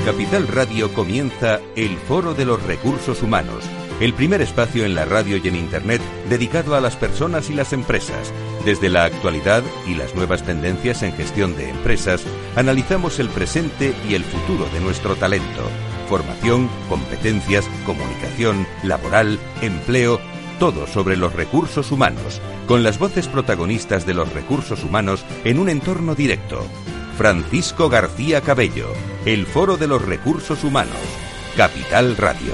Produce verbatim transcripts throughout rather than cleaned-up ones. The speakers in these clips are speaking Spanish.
Capital Radio comienza el Foro de los Recursos Humanos, el primer espacio en la radio y en Internet dedicado a las personas y las empresas. Desde la actualidad y las nuevas tendencias en gestión de empresas, analizamos el presente y el futuro de nuestro talento. Formación, competencias, comunicación, laboral, empleo, todo sobre los recursos humanos, con las voces protagonistas de los recursos humanos en un entorno directo. Francisco García Cabello, el Foro de los Recursos Humanos, Capital Radio.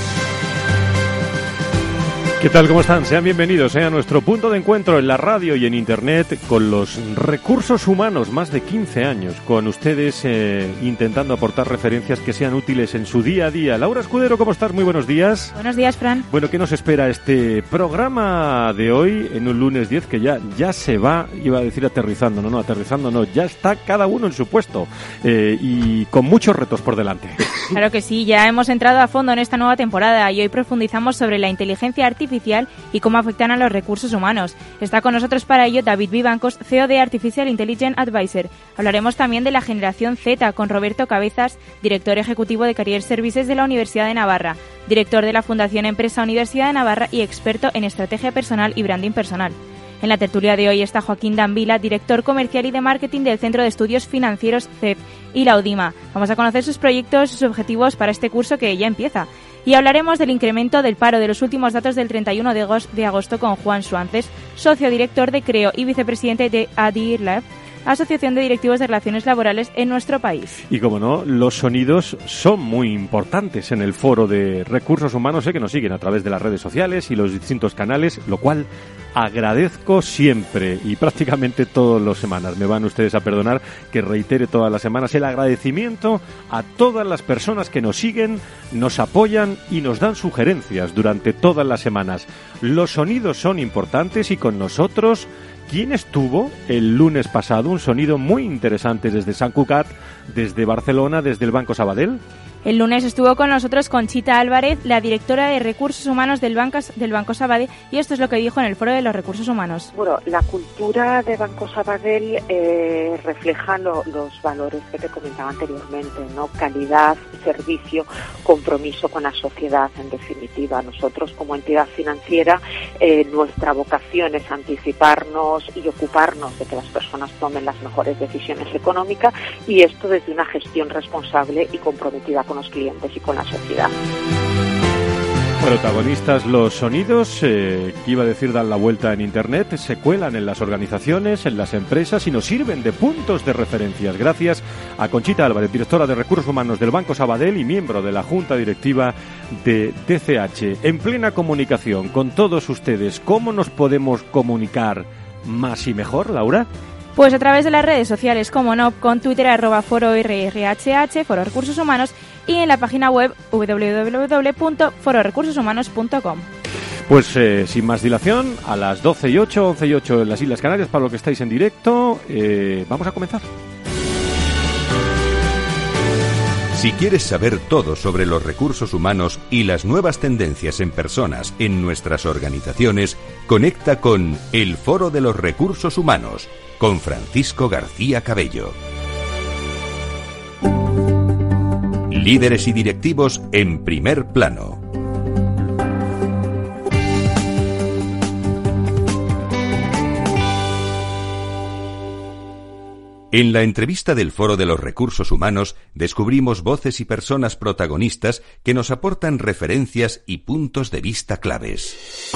¿Qué tal? ¿Cómo están? Sean bienvenidos eh, a nuestro punto de encuentro en la radio y en Internet con los recursos humanos, más de quince años, con ustedes eh, intentando aportar referencias que sean útiles en su día a día. Laura Escudero, ¿cómo estás? Muy buenos días. Buenos días, Fran. Bueno, ¿qué nos espera este programa de hoy en un lunes diez que ya, ya se va, iba a decir aterrizando, no, no, aterrizando no, ya está cada uno en su puesto eh, y con muchos retos por delante. Claro que sí, ya hemos entrado a fondo en esta nueva temporada y hoy profundizamos sobre la inteligencia artificial y cómo afectan a los recursos humanos. Está con nosotros para ello David Vivancos, C E O de Artificial Intelligence Advisor. Hablaremos también de la generación Z con Roberto Cabezas, director ejecutivo de Career Services de la Universidad de Navarra, director de la Fundación Empresa Universidad de Navarra y experto en estrategia personal y branding personal. En la tertulia de hoy está Joaquín Danvila, director comercial y de marketing del Centro de Estudios Financieros C E P y la UDIMA. Vamos a conocer sus proyectos, sus objetivos para este curso que ya empieza. Y hablaremos del incremento del paro de los últimos datos del treinta y uno de agosto con Juan Suances, socio director de Creo y vicepresidente de ADIRLab, Asociación de Directivos de Relaciones Laborales en nuestro país. Y como no, los sonidos son muy importantes en el Foro de Recursos Humanos, sé que nos siguen a través de las redes sociales y los distintos canales, lo cual agradezco siempre y prácticamente todas las semanas. Me van ustedes a perdonar que reitere todas las semanas el agradecimiento a todas las personas que nos siguen, nos apoyan y nos dan sugerencias durante todas las semanas. Los sonidos son importantes y con nosotros, ¿quién estuvo el lunes pasado? Un sonido muy interesante desde Sant Cugat, desde Barcelona, desde el Banco Sabadell. El lunes estuvo con nosotros Conchita Álvarez, la directora de Recursos Humanos del Banco, del Banco Sabadell, y esto es lo que dijo en el Foro de los Recursos Humanos. Bueno, la cultura de Banco Sabadell eh, refleja lo, los valores que te comentaba anteriormente, ¿no? Calidad, servicio, compromiso con la sociedad, en definitiva. Nosotros, como entidad financiera, eh, nuestra vocación es anticiparnos y ocuparnos de que las personas tomen las mejores decisiones económicas, y esto desde una gestión responsable y comprometida con los clientes y con la sociedad. Protagonistas los sonidos, eh, que iba a decir dan la vuelta en Internet, se cuelan en las organizaciones, en las empresas y nos sirven de puntos de referencias. Gracias a Conchita Álvarez, directora de Recursos Humanos del Banco Sabadell y miembro de la Junta Directiva de D C H. En plena comunicación con todos ustedes, ¿cómo nos podemos comunicar más y mejor, Laura? Pues a través de las redes sociales, como no, con Twitter arroba foro R R H H, Foro Recursos Humanos, y en la página web doble u doble u doble u punto foro recursos humanos punto com. Pues eh, sin más dilación, a las doce y ocho, once y ocho en las Islas Canarias, para los que estáis en directo, eh, vamos a comenzar. Si quieres saber todo sobre los recursos humanos y las nuevas tendencias en personas en nuestras organizaciones, conecta con el Foro de los Recursos Humanos, con Francisco García Cabello. Líderes y directivos en primer plano. En la entrevista del Foro de los Recursos Humanos descubrimos voces y personas protagonistas que nos aportan referencias y puntos de vista claves.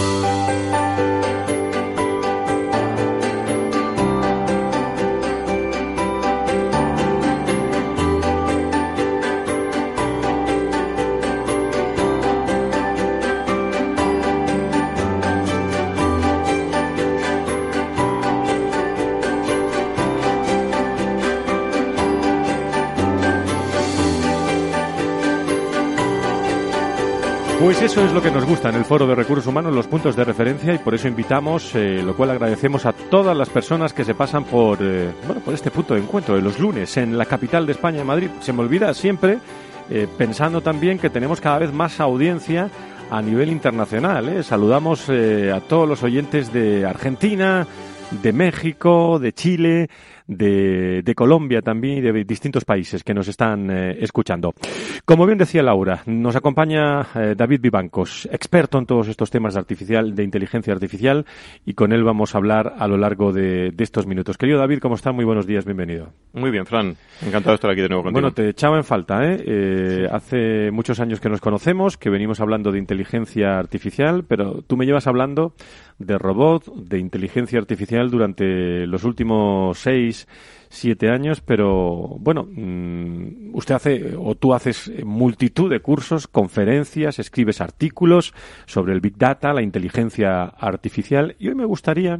Pues eso es lo que nos gusta en el Foro de Recursos Humanos, los puntos de referencia, y por eso invitamos, eh, lo cual agradecemos a todas las personas que se pasan por, eh, bueno, por este punto de encuentro de los lunes en la capital de España, en Madrid. Se me olvida siempre, eh, pensando también que tenemos cada vez más audiencia a nivel internacional, ¿eh? Saludamos eh, a todos los oyentes de Argentina, de México, de Chile, de, de Colombia también y de distintos países que nos están eh, escuchando. Como bien decía Laura, nos acompaña eh, David Vivancos, experto en todos estos temas de artificial, de inteligencia artificial, y con él vamos a hablar a lo largo de, de estos minutos. Querido David, ¿cómo está? Muy buenos días, bienvenido. Muy bien, Fran. Encantado de estar aquí de nuevo contigo. Bueno, te echaba en falta, ¿eh? eh sí. Hace muchos años que nos conocemos, que venimos hablando de inteligencia artificial, pero tú me llevas hablando de robot, de inteligencia artificial durante los últimos seis, siete años, pero bueno, mmm, usted hace, o tú haces multitud de cursos, conferencias, escribes artículos sobre el Big Data, la inteligencia artificial, y hoy me gustaría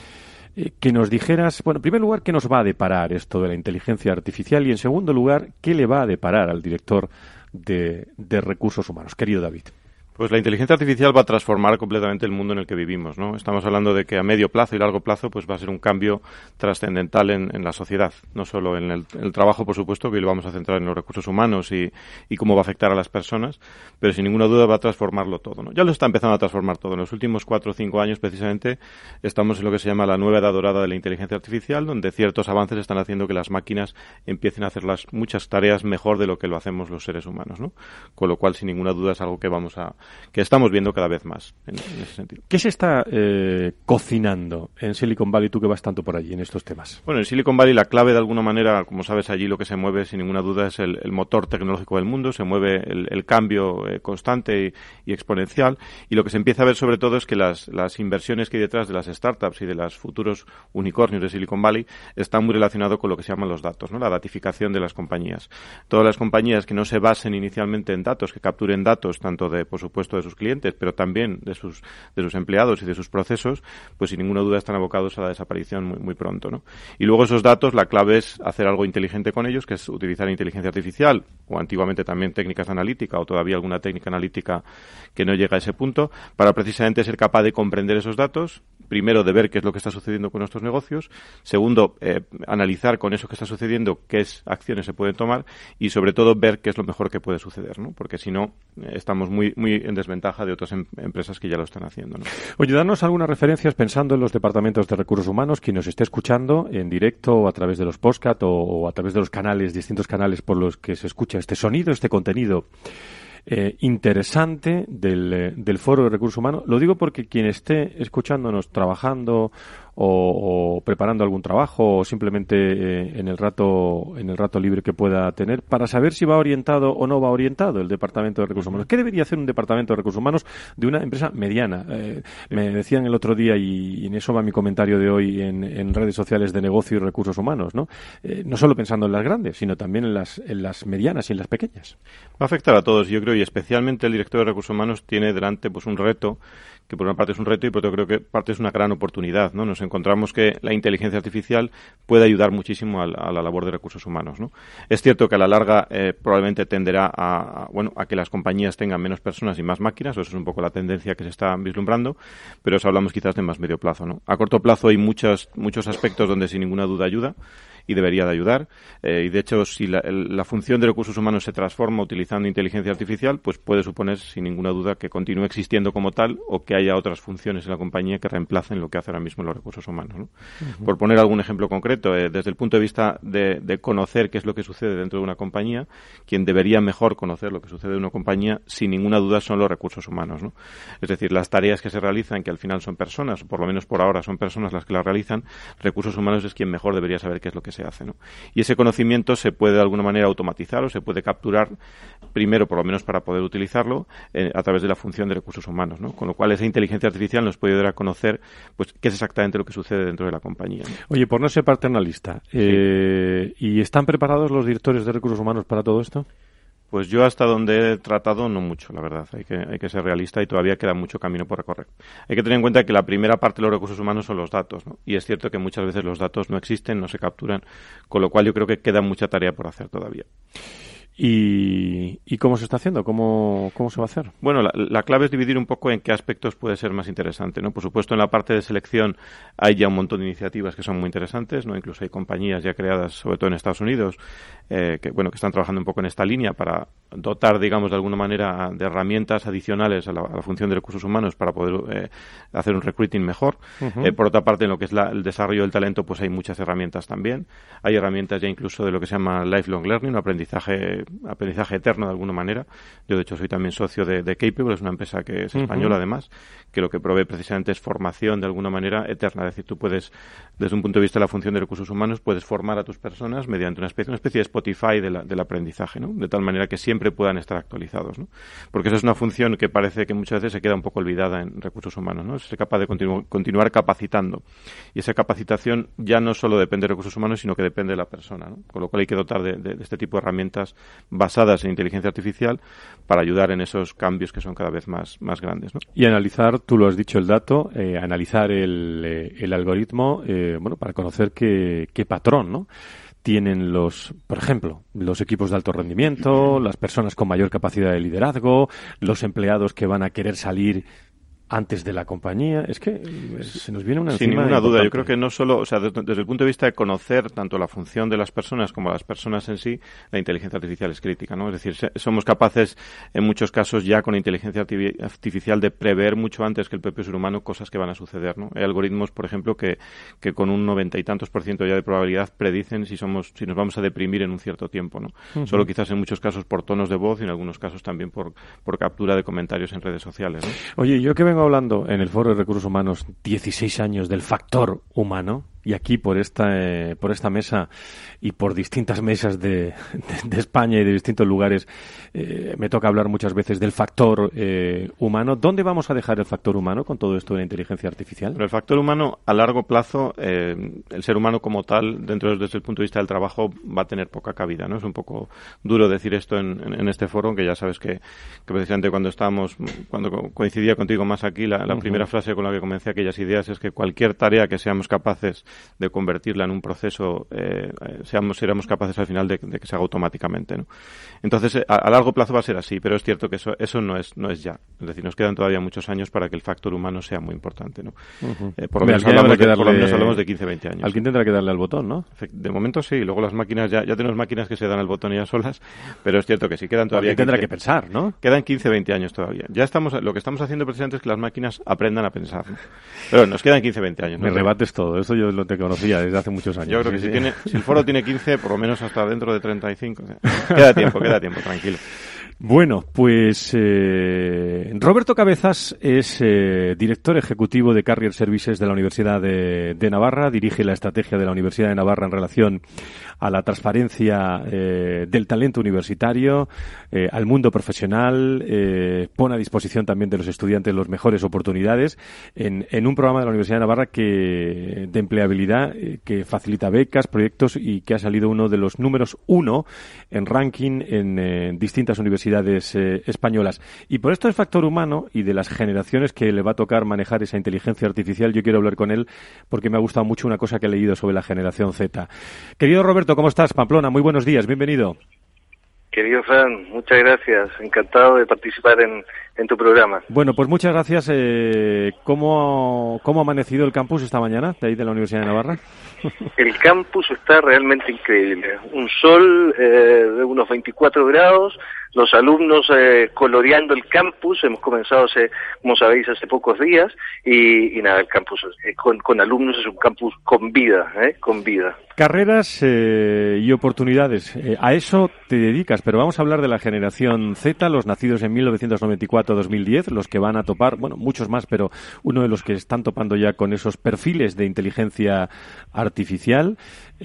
eh, que nos dijeras, bueno, en primer lugar, ¿qué nos va a deparar esto de la inteligencia artificial? Y en segundo lugar, ¿qué le va a deparar al director de, de Recursos Humanos? Querido David. Pues la inteligencia artificial va a transformar completamente el mundo en el que vivimos, ¿no? Estamos hablando de que a medio plazo y largo plazo pues va a ser un cambio trascendental en, en la sociedad, no solo en el, en el trabajo, por supuesto, que lo vamos a centrar en los recursos humanos y, y cómo va a afectar a las personas, pero sin ninguna duda va a transformarlo todo, ¿no? Ya lo está empezando a transformar todo. En los últimos cuatro o cinco años, precisamente, estamos en lo que se llama la nueva edad dorada de la inteligencia artificial, donde ciertos avances están haciendo que las máquinas empiecen a hacer las muchas tareas mejor de lo que lo hacemos los seres humanos, ¿no? Con lo cual, sin ninguna duda, es algo que vamos a que estamos viendo cada vez más en, en ese sentido. ¿Qué se está eh, cocinando en Silicon Valley, tú que vas tanto por allí en estos temas? Bueno, en Silicon Valley la clave de alguna manera, como sabes, allí lo que se mueve sin ninguna duda es el, el motor tecnológico del mundo, se mueve el, el cambio eh, constante y, y exponencial, y lo que se empieza a ver sobre todo es que las, las inversiones que hay detrás de las startups y de los futuros unicornios de Silicon Valley están muy relacionados con lo que se llaman los datos, ¿no? La datificación de las compañías. Todas las compañías que no se basen inicialmente en datos, que capturen datos tanto de, por supuesto, de sus clientes, pero también de sus de sus empleados y de sus procesos, pues sin ninguna duda están abocados a la desaparición muy, muy pronto, ¿no? Y luego esos datos, la clave es hacer algo inteligente con ellos, que es utilizar inteligencia artificial, o antiguamente también técnicas analíticas, o todavía alguna técnica analítica que no llega a ese punto, para precisamente ser capaz de comprender esos datos, primero de ver qué es lo que está sucediendo con nuestros negocios, segundo, eh, analizar con eso que está sucediendo qué es, acciones se pueden tomar, y sobre todo ver qué es lo mejor que puede suceder, ¿no? Porque si no, eh, estamos muy, muy en desventaja de otras em- empresas que ya lo están haciendo, ¿no? Oye, darnos algunas referencias pensando en los departamentos de recursos humanos, quien nos esté escuchando en directo o a través de los podcast o, o a través de los canales, distintos canales por los que se escucha este sonido, este contenido eh, interesante del, eh, del Foro de Recursos Humanos. Lo digo porque quien esté escuchándonos trabajando o, o preparando algún trabajo o simplemente eh, en el rato en el rato libre que pueda tener, para saber si va orientado o no va orientado el Departamento de Recursos Humanos. ¿Qué debería hacer un Departamento de Recursos Humanos de una empresa mediana? Eh, me decían el otro día, y, y en eso va mi comentario de hoy en, en redes sociales de negocio y recursos humanos, ¿no? Eh, no solo pensando en las grandes, sino también en las, en las medianas y en las pequeñas. Va a afectar a todos, yo creo, y especialmente el director de Recursos Humanos tiene delante pues un reto, que por una parte es un reto y por otra creo que parte es una gran oportunidad, ¿no? Nos encontramos que la inteligencia artificial puede ayudar muchísimo a, a la labor de recursos humanos, ¿no? Es cierto que a la larga eh, probablemente tenderá a, a, bueno, a que las compañías tengan menos personas y más máquinas, eso es un poco la tendencia que se está vislumbrando, pero eso hablamos quizás de más medio plazo, ¿no? A corto plazo hay muchos, muchos aspectos donde sin ninguna duda ayuda y debería de ayudar, eh, y de hecho si la, el, la función de recursos humanos se transforma utilizando inteligencia artificial, pues puede suponer sin ninguna duda que continúe existiendo como tal o que haya otras funciones en la compañía que reemplacen lo que hace ahora mismo los recursos humanos, ¿no? Uh-huh. Por poner algún ejemplo concreto, eh, desde el punto de vista de, de conocer qué es lo que sucede dentro de una compañía, quien debería mejor conocer lo que sucede en una compañía sin ninguna duda son los recursos humanos, ¿no? Es decir, las tareas que se realizan, que al final son personas, o por lo menos por ahora son personas las que las realizan, recursos humanos es quien mejor debería saber qué es lo que se hace, ¿no? Y ese conocimiento se puede de alguna manera automatizar o se puede capturar primero, por lo menos para poder utilizarlo, eh, a través de la función de recursos humanos, ¿no? Con lo cual esa inteligencia artificial nos puede ayudar a conocer pues qué es exactamente lo que sucede dentro de la compañía, ¿no? Oye, por no ser paternalista, sí. eh, ¿y están preparados los directores de recursos humanos para todo esto? Pues yo hasta donde he tratado no mucho, la verdad. Hay que, hay que ser realista y todavía queda mucho camino por recorrer. Hay que tener en cuenta que la primera parte de los recursos humanos son los datos, ¿no? Y es cierto que muchas veces los datos no existen, no se capturan, con lo cual yo creo que queda mucha tarea por hacer todavía. ¿Y, y cómo se está haciendo? ¿Cómo, cómo se va a hacer? Bueno, la, la clave es dividir un poco en qué aspectos puede ser más interesante, ¿no? Por supuesto, en la parte de selección hay ya un montón de iniciativas que son muy interesantes, ¿no? Incluso hay compañías ya creadas, sobre todo en Estados Unidos, eh, que, bueno, que están trabajando un poco en esta línea para dotar, digamos, de alguna manera de herramientas adicionales a la, a la función de recursos humanos para poder eh, hacer un recruiting mejor. Uh-huh. Eh, por otra parte, en lo que es la, el desarrollo del talento, pues hay muchas herramientas también. Hay herramientas ya incluso de lo que se llama lifelong learning, aprendizaje aprendizaje eterno de alguna manera. Yo, de hecho, soy también socio de, de Capable, es una empresa que es española, uh-huh. además, que lo que provee precisamente es formación de alguna manera eterna. Es decir, tú puedes, desde un punto de vista de la función de recursos humanos, puedes formar a tus personas mediante una especie, una especie de Spotify de la, del aprendizaje, ¿no? De tal manera que siempre puedan estar actualizados, ¿no? Porque esa es una función que parece que muchas veces se queda un poco olvidada en recursos humanos, ¿no? Es ser capaz de continu- continuar capacitando. Y esa capacitación ya no solo depende de recursos humanos, sino que depende de la persona, ¿no? Con lo cual hay que dotar de, de, de este tipo de herramientas basadas en inteligencia artificial para ayudar en esos cambios que son cada vez más, más grandes, ¿no? Y analizar, tú lo has dicho, el dato, eh, analizar el, eh, el algoritmo, eh, bueno, para conocer qué, qué patrón, ¿no? Tienen los, por ejemplo, los equipos de alto rendimiento, las personas con mayor capacidad de liderazgo, los empleados que van a querer salir antes de la compañía. Es que se nos viene una Sin encima ninguna duda. importante. Yo creo que no solo, o sea, desde, desde el punto de vista de conocer tanto la función de las personas como las personas en sí, la inteligencia artificial es crítica, ¿no? Es decir, se, somos capaces en muchos casos ya con inteligencia artificial de prever mucho antes que el propio ser humano cosas que van a suceder, ¿no? Hay algoritmos, por ejemplo, que, que con un noventa y tantos por ciento ya de probabilidad predicen si somos, si nos vamos a deprimir en un cierto tiempo, ¿no? Uh-huh. Solo quizás en muchos casos por tonos de voz y en algunos casos también por, por captura de comentarios en redes sociales, ¿no? Oye, yo que vengo hablando en el Foro de Recursos Humanos dieciséis años del factor humano, y aquí por esta eh, por esta mesa y por distintas mesas de, de, de España y de distintos lugares eh, me toca hablar muchas veces del factor eh, humano. ¿Dónde vamos a dejar el factor humano con todo esto de la inteligencia artificial? Pero el factor humano, a largo plazo, eh, el ser humano como tal, dentro desde el punto de vista del trabajo, va a tener poca cabida, ¿no? Es un poco duro decir esto en, en, en este foro, que ya sabes que, que precisamente cuando estábamos, cuando coincidía contigo más aquí, la, la uh-huh. primera frase con la que comencé aquellas ideas es que cualquier tarea que seamos capaces de convertirla en un proceso, eh, seamos, seremos capaces al final de, de que se haga automáticamente, ¿no? Entonces, a, a largo plazo va a ser así, pero es cierto que eso, eso no es, no es ya. Es decir, nos quedan todavía muchos años para que el factor humano sea muy importante, ¿no? Uh-huh. Eh, por, lo menos hablamos de, darle, por lo menos hablamos de quince, veinte años. Alguien tendrá que darle al botón, ¿no? De momento sí, luego las máquinas, ya, ya tenemos máquinas que se dan al botón ellas solas, pero es cierto que sí quedan todavía... Alguien tendrá que pensar, ¿no? Quedan quince, veinte años todavía. Ya estamos, lo que estamos haciendo precisamente es que las máquinas aprendan a pensar, ¿no? Pero nos quedan quince, veinte años. Me ¿no? rebates todo, eso yo lo te conocía desde hace muchos años. Yo creo que sí, si, sí. Tiene, si el foro tiene quince, por lo menos hasta dentro de treinta y cinco. O sea, queda tiempo, queda tiempo, tranquilo. Bueno, pues eh, Roberto Cabezas es eh, director ejecutivo de Carrier Services de la Universidad de, de Navarra, dirige la estrategia de la Universidad de Navarra en relación a la transparencia eh, del talento universitario, eh, al mundo profesional, eh, pone a disposición también de los estudiantes las mejores oportunidades en, en un programa de la Universidad de Navarra que de empleabilidad eh, que facilita becas, proyectos y que ha salido uno de los números uno en ranking en eh, distintas universidades eh, españolas. Y por esto del factor humano y de las generaciones que le va a tocar manejar esa inteligencia artificial, yo quiero hablar con él porque me ha gustado mucho una cosa que he leído sobre la generación Z. Querido Roberto, ¿cómo estás? Pamplona, muy buenos días, bienvenido. Querido Fran, muchas gracias. Encantado de participar en, en tu programa. Bueno, pues muchas gracias. Eh, ¿cómo, ¿Cómo ha amanecido el campus esta mañana de ahí de la Universidad de Navarra? El campus está realmente increíble. Un sol eh, de unos veinticuatro grados, los alumnos eh, coloreando el campus. Hemos comenzado, hace, como sabéis, hace pocos días. Y, y nada, el campus eh, con, con alumnos es un campus con vida, eh, con vida. Carreras eh, y oportunidades. Eh, a eso te dedicas, pero vamos a hablar de la generación Z, los nacidos en mil novecientos noventa y cuatro a dos mil diez, los que van a topar, bueno, muchos más, pero uno de los que están topando ya con esos perfiles de inteligencia artificial.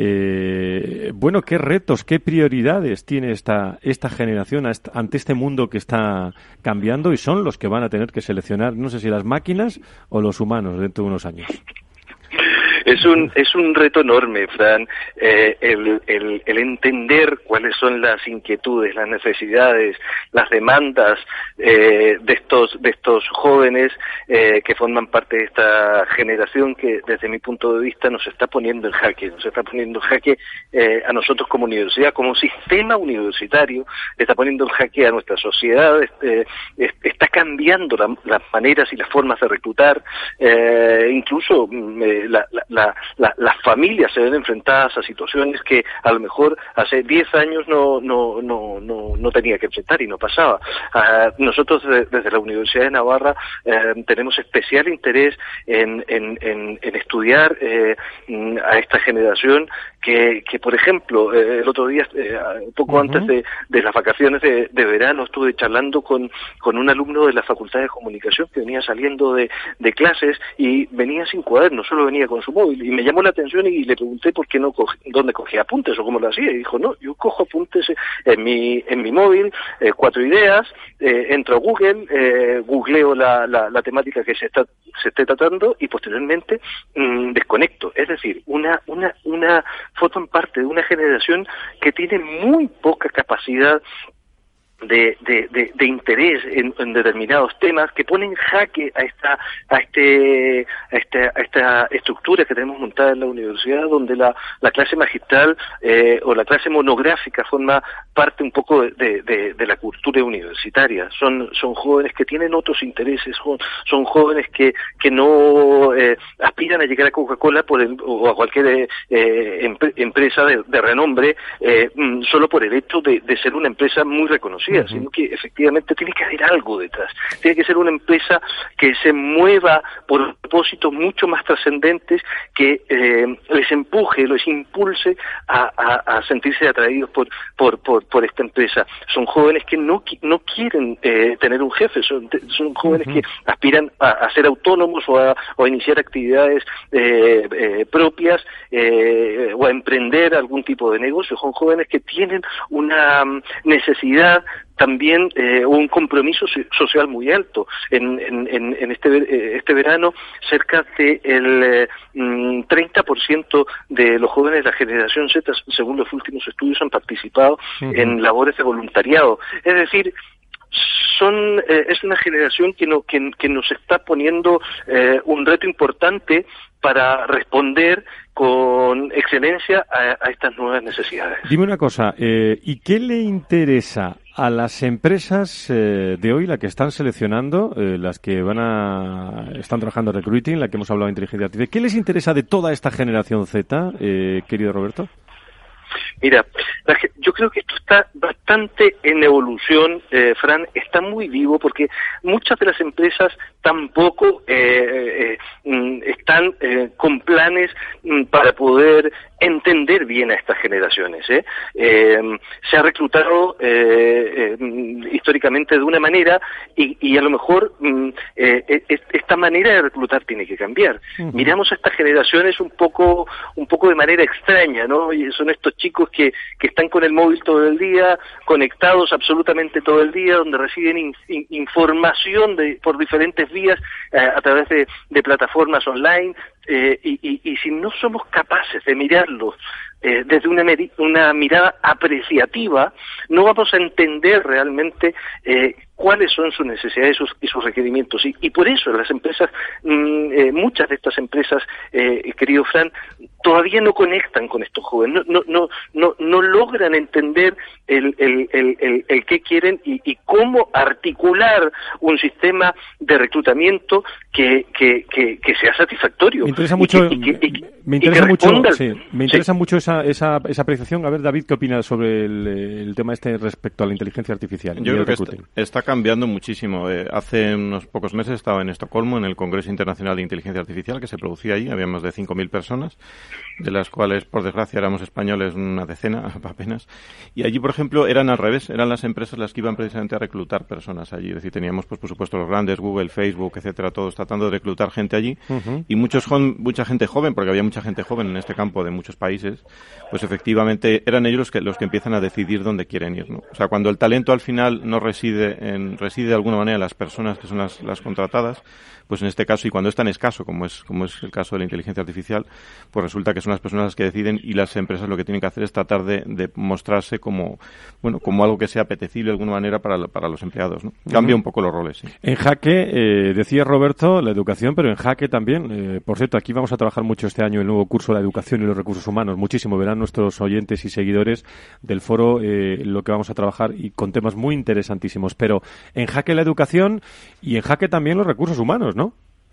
Eh, bueno, ¿qué retos, qué prioridades tiene esta, esta generación ante este mundo que está cambiando y son los que van a tener que seleccionar, no sé si las máquinas o los humanos dentro de unos años? Es un es un reto enorme, Fran, eh, el, el, el entender cuáles son las inquietudes, las necesidades, las demandas eh, de estos de estos jóvenes eh, que forman parte de esta generación que, desde mi punto de vista, nos está poniendo en jaque, nos está poniendo en jaque eh, a nosotros como universidad, como sistema universitario, está poniendo en jaque a nuestra sociedad, este, está cambiando la, las maneras y las formas de reclutar, eh, incluso eh, la, la, la, las familias se ven enfrentadas a situaciones que a lo mejor hace diez años no no no no, no tenía que enfrentar y no pasaba. Uh, nosotros de, desde la Universidad de Navarra eh, tenemos especial interés en, en, en, en estudiar eh, a esta generación que, que por ejemplo, eh, el otro día, eh, poco uh-huh. antes de, de las vacaciones de, de verano, estuve charlando con, con un alumno de la Facultad de Comunicación que venía saliendo de, de clases y venía sin cuaderno, solo venía con su móvil, y me llamó la atención y le pregunté por qué no coge, dónde cogía apuntes o cómo lo hacía, y dijo, no, yo cojo apuntes en mi en mi móvil, eh, cuatro ideas, eh, entro a Google, eh, googleo la, la, la temática que se está se esté tratando y posteriormente mmm, desconecto. Es decir, una una una forman parte de una generación que tiene muy poca capacidad De, de, de, de interés en, en determinados temas, que ponen en jaque a esta a este a esta, a esta estructura que tenemos montada en la universidad, donde la, la clase magistral eh, o la clase monográfica forma parte un poco de, de, de la cultura universitaria. Son son jóvenes que tienen otros intereses, son, son jóvenes que que no eh, aspiran a llegar a Coca-Cola por el, o a cualquier eh, empre, empresa de, de renombre eh, solo por el hecho de, de ser una empresa muy reconocida, sino que efectivamente tiene que haber algo detrás. Tiene que ser una empresa que se mueva por propósitos mucho más trascendentes, que eh, les empuje, les impulse a, a, a sentirse atraídos por, por, por, por esta empresa. Son jóvenes que no, no quieren eh, tener un jefe, son, son jóvenes uh-huh. que aspiran a, a ser autónomos o a, o a iniciar actividades eh, eh, propias eh, o a emprender algún tipo de negocio. Son jóvenes que tienen una necesidad también eh, un compromiso social muy alto. En, en, en este este verano, cerca del de eh, treinta por ciento de los jóvenes de la generación Z, según los últimos estudios, han participado uh-huh. en labores de voluntariado. Es decir, son eh, es una generación que, no, que, que nos está poniendo eh, un reto importante para responder con excelencia a, a estas nuevas necesidades. Dime una cosa, eh, ¿y qué le interesa a las empresas eh, de hoy, la que están seleccionando, eh, las que van a están trabajando en recruiting, la que hemos hablado de inteligencia artificial? ¿Qué les interesa de toda esta generación Z, eh, querido Roberto? Mira, yo creo que esto está bastante en evolución, eh, Fran, está muy vivo, porque muchas de las empresas tampoco eh, eh, están eh, con planes para poder entender bien a estas generaciones. ¿eh? Eh, se ha reclutado eh, eh, históricamente de una manera y, y a lo mejor eh, esta manera de reclutar tiene que cambiar. Uh-huh. Miramos a estas generaciones un poco un poco de manera extraña, ¿no? Y son estos chicos que, que están con el móvil todo el día, conectados absolutamente todo el día, donde reciben in, in, información de, por diferentes vías eh, a través de, de plataformas online. Eh, y, y, y si no somos capaces de mirarlos eh, desde una, meri- una mirada apreciativa, no vamos a entender realmente eh, cuáles son sus necesidades y sus, y sus requerimientos. Y, y por eso las empresas, mmm, eh, muchas de estas empresas, eh, querido Fran, todavía no conectan con estos jóvenes, no, no, no, no, no logran entender el, el, el, el, el qué quieren y, y cómo articular un sistema de reclutamiento que, que, que, que sea satisfactorio. Me interesa mucho, y que, y que, me interesa mucho, al... sí, me interesa sí. mucho esa, esa, esa apreciación. A ver, David, ¿qué opinas sobre el, el tema este respecto a la inteligencia artificial? Yo creo que está, está cambiando muchísimo. Eh, hace unos pocos meses estaba en Estocolmo, en el Congreso Internacional de Inteligencia Artificial, que se producía allí. Había más de cinco mil personas, de las cuales, por desgracia, éramos españoles una decena apenas. Y allí, por ejemplo, eran al revés. Eran las empresas las que iban precisamente a reclutar personas allí. Es decir, teníamos, pues, por supuesto, los grandes, Google, Facebook, etcétera, todos tratando de reclutar gente allí. Uh-huh. Y muchos mucha gente joven, porque había mucha gente joven en este campo de muchos países, pues efectivamente eran ellos los que los que empiezan a decidir dónde quieren ir, ¿no? O sea, cuando el talento al final no reside en reside de alguna manera en las personas que son las, las contratadas, pues en este caso, y cuando es tan escaso como es como es el caso de la inteligencia artificial, pues resulta que son las personas las que deciden, y las empresas lo que tienen que hacer es tratar de, de mostrarse como, bueno, como algo que sea apetecible de alguna manera para, para los empleados, ¿no? Cambia un poco los roles, sí. En Jaque, eh, decía Roberto, la educación, pero en Jaque también, eh, por cierto, aquí vamos a trabajar mucho este año el nuevo curso La Educación y los Recursos Humanos, muchísimo, verán nuestros oyentes y seguidores del foro eh, lo que vamos a trabajar, y con temas muy interesantísimos, pero en Jaque la educación y en Jaque también los recursos humanos, ¿no?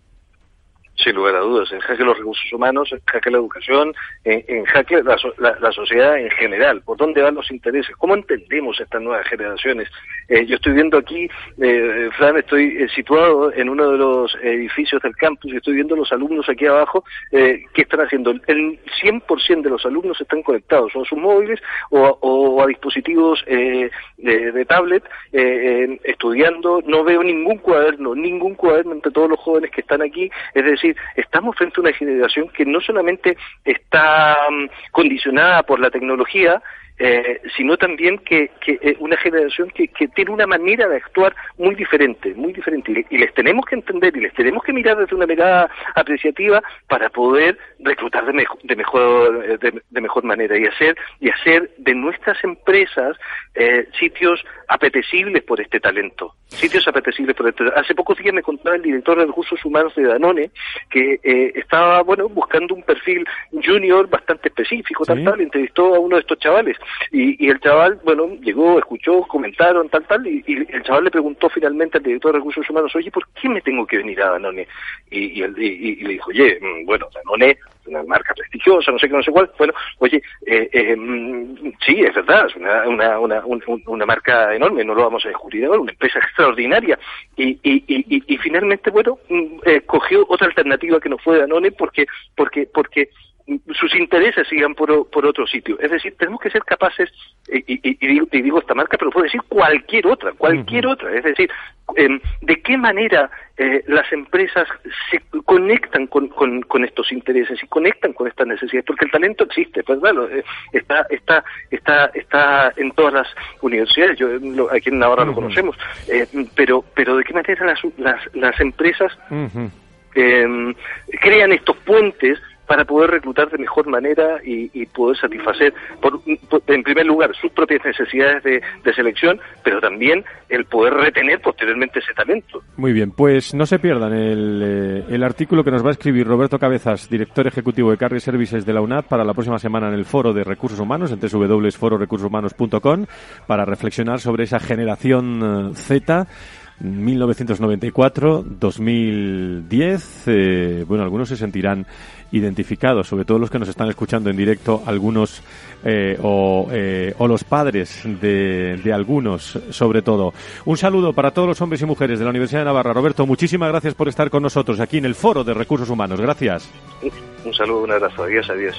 Sin lugar a dudas, en jaque los recursos humanos, en jaque la educación, en, en jaque la, la, la sociedad en general. ¿Por dónde van los intereses? ¿Cómo entendemos estas nuevas generaciones? Eh, yo estoy viendo aquí, eh, Fran, estoy eh, situado en uno de los edificios del campus y estoy viendo los alumnos aquí abajo, eh, ¿qué están haciendo? El cien por ciento de los alumnos están conectados o a sus móviles o a, o a dispositivos eh, de, de tablet, eh, eh, estudiando. No veo ningún cuaderno, ningún cuaderno entre todos los jóvenes que están aquí. Es decir, estamos frente a una generación que no solamente está um, condicionada por la tecnología, eh, sino también que, que eh, una generación que, que tiene una manera de actuar muy diferente, muy diferente, y, y les tenemos que entender y les tenemos que mirar desde una mirada apreciativa para poder reclutar de, mejo, de mejor de, de mejor manera y hacer y hacer de nuestras empresas eh, sitios apetecibles por este talento, sitios apetecibles por este talento. Hace pocos días me contaba el director de recursos humanos de Danone que eh, estaba, bueno, buscando un perfil junior bastante específico, ¿sí? tal, tal, entrevistó a uno de estos chavales. Y, y el chaval, bueno, llegó, escuchó, comentaron, tal, tal, y, y el chaval le preguntó finalmente al director de Recursos Humanos, oye, ¿por qué me tengo que venir a Danone? Y, y, el, y, y le dijo, oye, bueno, Danone, una marca prestigiosa, no sé qué, no sé cuál, bueno, oye, eh, eh, sí, es verdad, es una, una, una, una, una marca enorme, no lo vamos a descubrir ahora, una empresa extraordinaria, y, y, y, y finalmente, bueno, eh, cogió otra alternativa que no fue Danone porque, porque, porque sus intereses sigan por, por otro sitio. Es decir, tenemos que ser capaces, y, y, y, digo, y digo esta marca, pero puedo decir cualquier otra, cualquier uh-huh. otra. Es decir, eh, de qué manera eh, las empresas se conectan con, con, con estos intereses y conectan con estas necesidades, porque el talento existe, pues claro, eh, está, está, está, está en todas las universidades. Yo lo, aquí en Navarra uh-huh. lo conocemos, eh, pero, pero de qué manera las, las, las empresas uh-huh. eh, crean estos puentes para poder reclutar de mejor manera y, y poder satisfacer, por, por, en primer lugar, sus propias necesidades de, de selección, pero también el poder retener posteriormente ese talento. Muy bien, pues no se pierdan el, eh, el artículo que nos va a escribir Roberto Cabezas, director ejecutivo de Career Services de la UNAD, para la próxima semana en el Foro de Recursos Humanos, en doble u doble u doble u punto foro recursos humanos punto com, para reflexionar sobre esa generación Z, mil novecientos noventa y cuatro dos mil diez. Eh, bueno, algunos se sentirán identificados, sobre todo los que nos están escuchando en directo, algunos eh, o, eh, o los padres de, de algunos, sobre todo. Un saludo para todos los hombres y mujeres de la Universidad de Navarra. Roberto, muchísimas gracias por estar con nosotros aquí en el Foro de Recursos Humanos. Gracias. Un saludo, un abrazo. Adiós, adiós.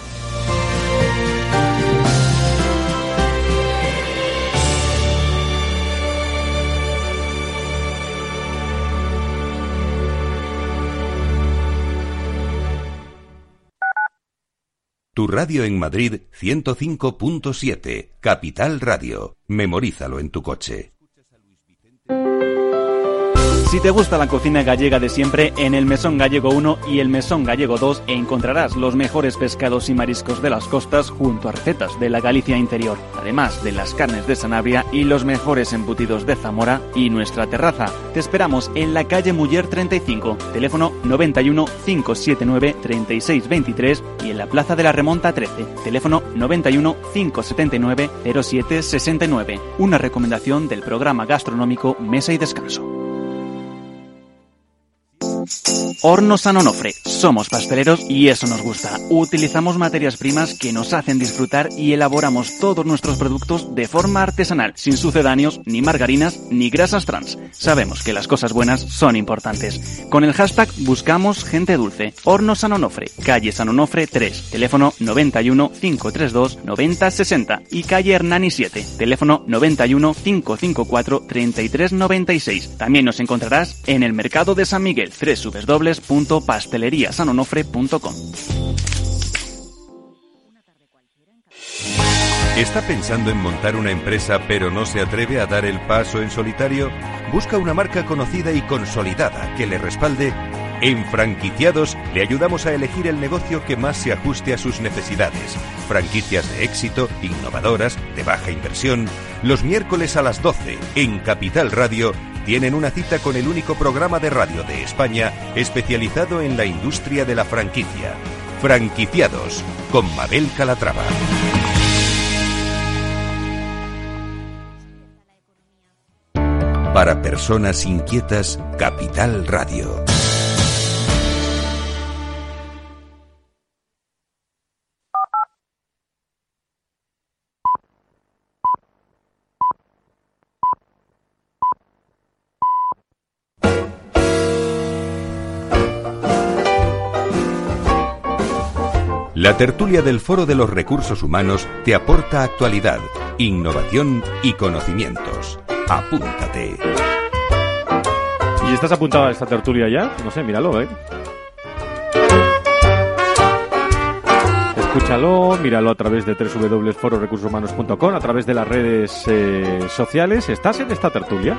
Tu radio en Madrid, ciento cinco punto siete, Capital Radio. Memorízalo en tu coche. Si te gusta la cocina gallega de siempre, en el Mesón Gallego uno y el Mesón Gallego dos encontrarás los mejores pescados y mariscos de las costas junto a recetas de la Galicia interior, además de las carnes de Sanabria y los mejores embutidos de Zamora y nuestra terraza. Te esperamos en la calle Muller treinta y cinco, teléfono noventa y uno, cinco setenta y nueve, treinta y seis veintitrés, y en la Plaza de la Remonta trece, teléfono noventa y uno, cinco setenta y nueve, cero siete sesenta y nueve. Una recomendación del programa gastronómico Mesa y Descanso. Hornos San Onofre. Somos pasteleros y eso nos gusta. Utilizamos materias primas que nos hacen disfrutar y elaboramos todos nuestros productos de forma artesanal, sin sucedáneos, ni margarinas, ni grasas trans. Sabemos que las cosas buenas son importantes. Con el hashtag buscamos gente dulce. Hornos San Onofre, calle San Onofre tres, teléfono noventa y uno, cinco treinta y dos, noventa sesenta, y calle Hernani siete, teléfono noventa y uno, cinco cincuenta y cuatro, treinta y tres noventa y seis. También nos encontrarás en el Mercado de San Miguel, doble u doble u doble u punto pastelería san onofre punto com. ¿Está pensando en montar una empresa pero no se atreve a dar el paso en solitario? ¿Busca una marca conocida y consolidada que le respalde? En Franquiciados le ayudamos a elegir el negocio que más se ajuste a sus necesidades. Franquicias de éxito, innovadoras, de baja inversión. Los miércoles a las doce, en Capital Radio, tienen una cita con el único programa de radio de España especializado en la industria de la franquicia. Franquiciados, con Mabel Calatrava. Para personas inquietas, Capital Radio. La tertulia del Foro de los Recursos Humanos te aporta actualidad, innovación y conocimientos. Apúntate. ¿Y estás apuntado a esta tertulia ya? No sé, míralo, ¿eh? Escúchalo, míralo a través de doble u doble u doble u punto foro recursos humanos punto com, a través de las redes eh, sociales. ¿Estás en esta tertulia?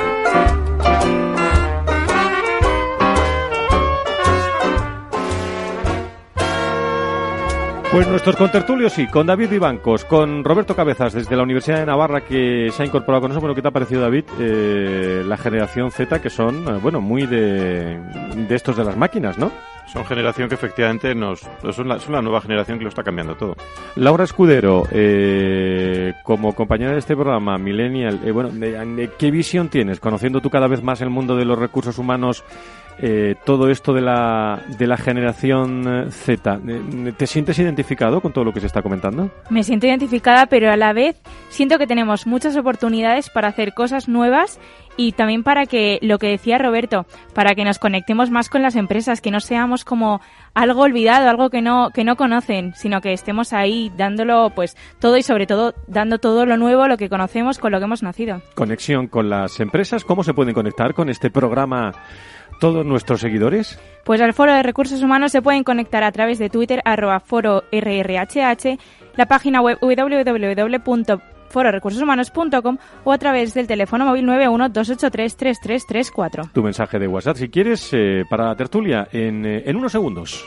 Pues nuestros contertulios sí, con David Vivancos, con Roberto Cabezas desde la Universidad de Navarra, que se ha incorporado con nosotros. Bueno, ¿qué te ha parecido, David? Eh, la generación Z, que son, eh, bueno, muy de, de estos de las máquinas, ¿no? Son generación que efectivamente nos son la, son la nueva generación que lo está cambiando todo. Laura Escudero, eh, como compañera de este programa, Millennial, eh, bueno, de, de, ¿qué visión tienes, conociendo tú cada vez más el mundo de los recursos humanos, eh, todo esto de la de la generación Z? ¿Te sientes identificado con todo lo que se está comentando? Me siento identificada, pero a la vez siento que tenemos muchas oportunidades para hacer cosas nuevas y también para que, lo que decía Roberto, para que nos conectemos más con las empresas, que no seamos como algo olvidado, algo que no que no conocen, sino que estemos ahí dándolo pues todo y sobre todo dando todo lo nuevo, lo que conocemos, con lo que hemos nacido. Conexión con las empresas. ¿Cómo se pueden conectar con este programa todos nuestros seguidores? Pues al Foro de Recursos Humanos se pueden conectar a través de Twitter, arroba foro R R H H, la página web doble u doble u doble u punto foro recursos humanos punto com o a través del teléfono móvil nueve uno dos ocho tres tres tres tres cuatro. Tu mensaje de WhatsApp, si quieres, eh, para la tertulia, en, eh, en unos segundos.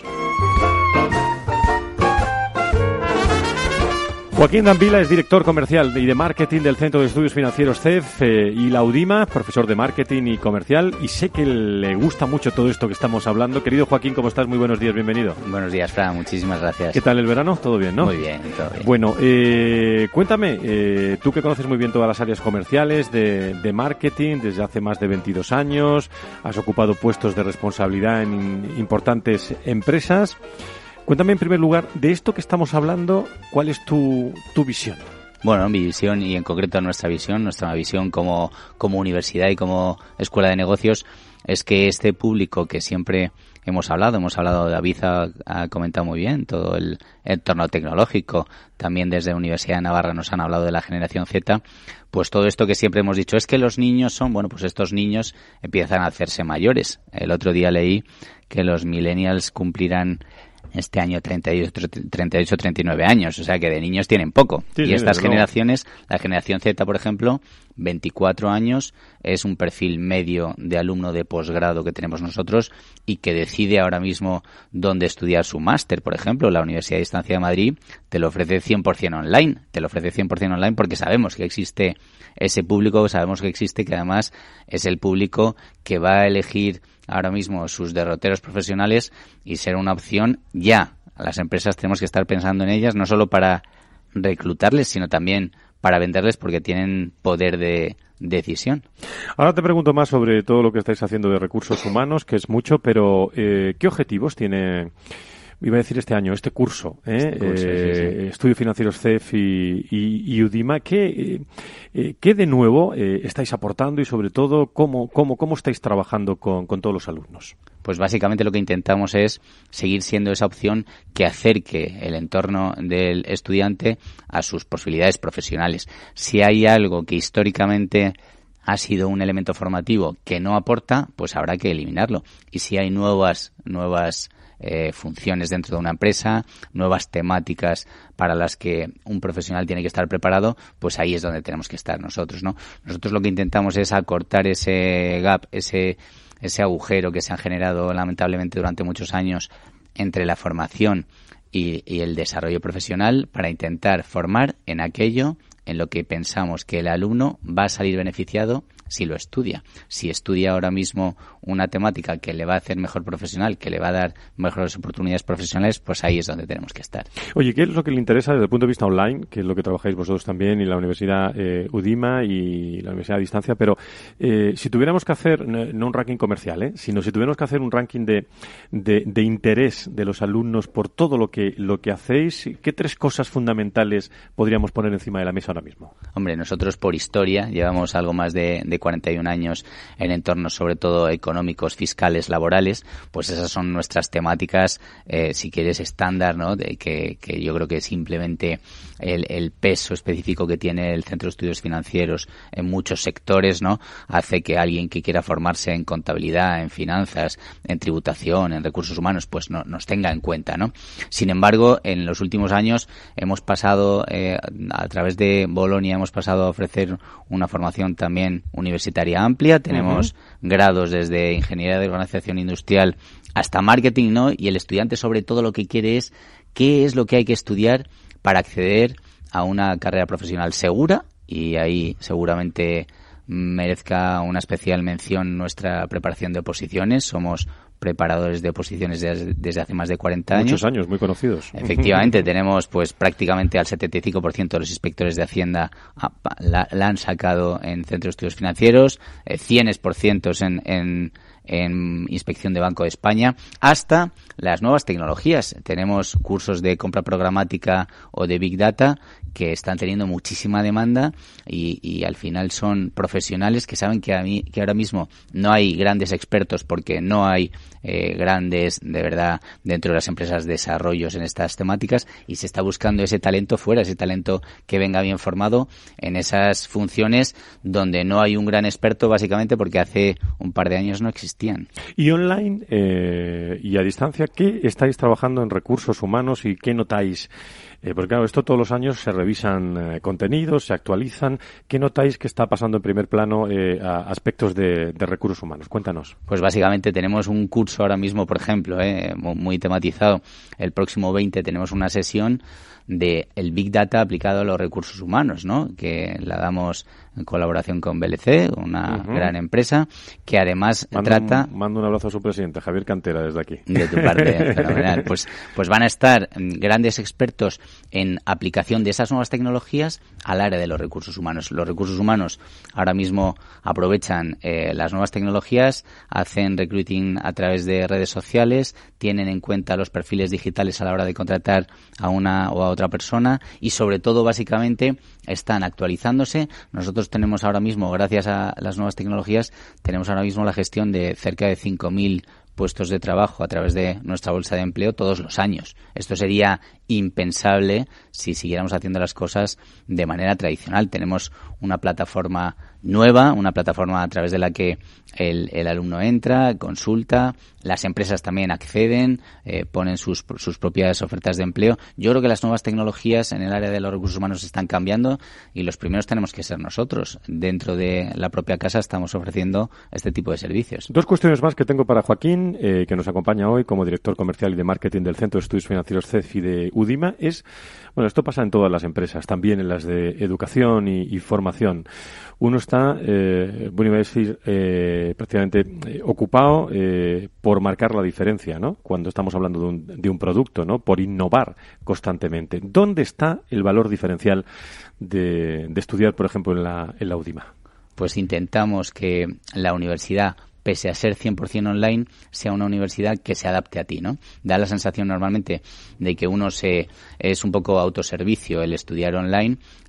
Joaquín Dambila es director comercial y de marketing del Centro de Estudios Financieros C E F eh, y la UDIMA, profesor de marketing y comercial, y sé que le gusta mucho todo esto que estamos hablando. Querido Joaquín, ¿cómo estás? Muy buenos días, bienvenido. Buenos días, Fran, muchísimas gracias. ¿Qué tal el verano? ¿Todo bien, no? Muy bien, todo bien. Bueno, eh, cuéntame, eh, tú que conoces muy bien todas las áreas comerciales de, de marketing desde hace más de veintidós años, has ocupado puestos de responsabilidad en importantes empresas. Cuéntame en primer lugar, de esto que estamos hablando, ¿cuál es tu, tu visión? Bueno, mi visión y en concreto nuestra visión, nuestra visión como, como universidad y como escuela de negocios es que este público que siempre hemos hablado, hemos hablado, David ha, ha comentado muy bien todo el entorno tecnológico, también desde la Universidad de Navarra nos han hablado de la generación Z, pues todo esto que siempre hemos dicho es que los niños son, bueno, pues estos niños empiezan a hacerse mayores. El otro día leí que los millennials cumplirán este año treinta y ocho, treinta y nueve años, o sea que de niños tienen poco. Sí, y sí, estas generaciones, luego. La generación Z, por ejemplo, veinticuatro años, es un perfil medio de alumno de posgrado que tenemos nosotros y que decide ahora mismo dónde estudiar su máster. Por ejemplo, la Universidad de Distancia de Madrid te lo ofrece cien por ciento online, te lo ofrece cien por ciento online porque sabemos que existe ese público, sabemos que existe, que además es el público que va a elegir ahora mismo sus derroteros profesionales y ser una opción ya. Las empresas tenemos que estar pensando en ellas no solo para reclutarles, sino también para venderles porque tienen poder de decisión. Ahora te pregunto más sobre todo lo que estáis haciendo de recursos humanos, que es mucho, pero eh, ¿qué objetivos tiene, iba a decir este año, este curso? ¿eh? Este curso, eh, sí, sí. Estudios Financieros C E F y, y, y UDIMA. ¿Qué, eh, ¿Qué de nuevo eh, estáis aportando y sobre todo cómo, cómo, cómo estáis trabajando con, con todos los alumnos? Pues básicamente lo que intentamos es seguir siendo esa opción que acerque el entorno del estudiante a sus posibilidades profesionales. Si hay algo que históricamente ha sido un elemento formativo que no aporta, pues habrá que eliminarlo. Y si hay nuevas, nuevas eh, funciones dentro de una empresa, nuevas temáticas para las que un profesional tiene que estar preparado, pues ahí es donde tenemos que estar nosotros, ¿no? Nosotros lo que intentamos es acortar ese gap, ese, ese agujero que se ha generado lamentablemente durante muchos años entre la formación y, y el desarrollo profesional, para intentar formar en aquello en lo que pensamos que el alumno va a salir beneficiado si lo estudia. Si estudia ahora mismo una temática que le va a hacer mejor profesional, que le va a dar mejores oportunidades profesionales, pues ahí es donde tenemos que estar. Oye, ¿qué es lo que le interesa desde el punto de vista online, que es lo que trabajáis vosotros también, y la Universidad eh, UDIMA y la Universidad a Distancia? Pero eh, si tuviéramos que hacer, no un ranking comercial, ¿eh? sino si tuviéramos que hacer un ranking de, de, de interés de los alumnos por todo lo que, lo que hacéis, ¿qué tres cosas fundamentales podríamos poner encima de la mesa ahora mismo? Hombre, nosotros por historia llevamos algo más de, de cuarenta y un años en entornos sobre todo económicos, fiscales, laborales, pues esas son nuestras temáticas, eh, si quieres, estándar, ¿no? De que, que yo creo que simplemente el, el peso específico que tiene el Centro de Estudios Financieros en muchos sectores, ¿no? Hace que alguien que quiera formarse en contabilidad, en finanzas, en tributación, en recursos humanos, pues no, nos tenga en cuenta, ¿no? Sin embargo, en los últimos años hemos pasado, eh, a través de Bolonia, hemos pasado a ofrecer una formación también universitaria amplia. Tenemos uh-huh. grados desde ingeniería de organización industrial hasta marketing, ¿no? Y el estudiante sobre todo lo que quiere es qué es lo que hay que estudiar para acceder a una carrera profesional segura, y ahí seguramente merezca una especial mención nuestra preparación de oposiciones. Somos preparadores de oposiciones desde, desde hace más de cuarenta años. Muchos años, muy conocidos. Efectivamente, tenemos pues prácticamente al setenta y cinco por ciento de los inspectores de Hacienda a, la, la han sacado en Centro de Estudios Financieros, eh, cien por ciento en, en, en Inspección de Banco de España, hasta las nuevas tecnologías. Tenemos cursos de compra programática o de Big Data que están teniendo muchísima demanda, y, y al final son profesionales que saben que, a mí, que ahora mismo no hay grandes expertos porque no hay eh, grandes, de verdad, dentro de las empresas desarrollos en estas temáticas, y se está buscando ese talento fuera, ese talento que venga bien formado en esas funciones donde no hay un gran experto, básicamente porque hace un par de años no existían. Y online eh, y a distancia, ¿qué estáis trabajando en recursos humanos y qué notáis? Eh, porque claro, esto todos los años se revisan eh, contenidos, se actualizan. ¿Qué notáis que está pasando en primer plano eh, a aspectos de, de recursos humanos? Cuéntanos. Pues básicamente tenemos un curso ahora mismo, por ejemplo, eh, muy tematizado. El próximo veinte tenemos una sesión de el Big Data aplicado a los recursos humanos, ¿no? Que la damos en colaboración con B L C, una uh-huh. gran empresa, que además mando trata... Un, mando un abrazo a su presidente, Javier Cantera, desde aquí. De tu parte, fenomenal. Pues, pues van a estar grandes expertos en aplicación de esas nuevas tecnologías al área de los recursos humanos. Los recursos humanos ahora mismo aprovechan eh, las nuevas tecnologías, hacen recruiting a través de redes sociales, tienen en cuenta los perfiles digitales a la hora de contratar a una o a otra persona, y sobre todo, básicamente, están actualizándose. Nosotros tenemos ahora mismo, gracias a las nuevas tecnologías, tenemos ahora mismo la gestión de cerca de cinco mil puestos de trabajo a través de nuestra bolsa de empleo todos los años. Esto sería impensable si siguiéramos haciendo las cosas de manera tradicional. Tenemos una plataforma nueva, una plataforma a través de la que el, el alumno entra, consulta, las empresas también acceden, eh, ponen sus, sus propias ofertas de empleo. Yo creo que las nuevas tecnologías en el área de los recursos humanos están cambiando, y los primeros tenemos que ser nosotros. Dentro de la propia casa estamos ofreciendo este tipo de servicios. Dos cuestiones más que tengo para Joaquín, eh, que nos acompaña hoy como director comercial y de marketing del Centro de Estudios Financieros C E F I de UDIMA. Es, bueno, esto pasa en todas las empresas, también en las de educación y, y formación. Uno está, eh, bueno, iba a decir, eh, prácticamente eh, ocupado eh, por marcar la diferencia, ¿no? Cuando estamos hablando de un, de un producto, ¿no? Por innovar constantemente. ¿Dónde está el valor diferencial de, de estudiar, por ejemplo, en la, en la UDIMA? Pues intentamos que la universidad, pese a ser cien por ciento online, sea una universidad que se adapte a ti, ¿no? Da la sensación normalmente de que uno se es un poco autoservicio el estudiar online,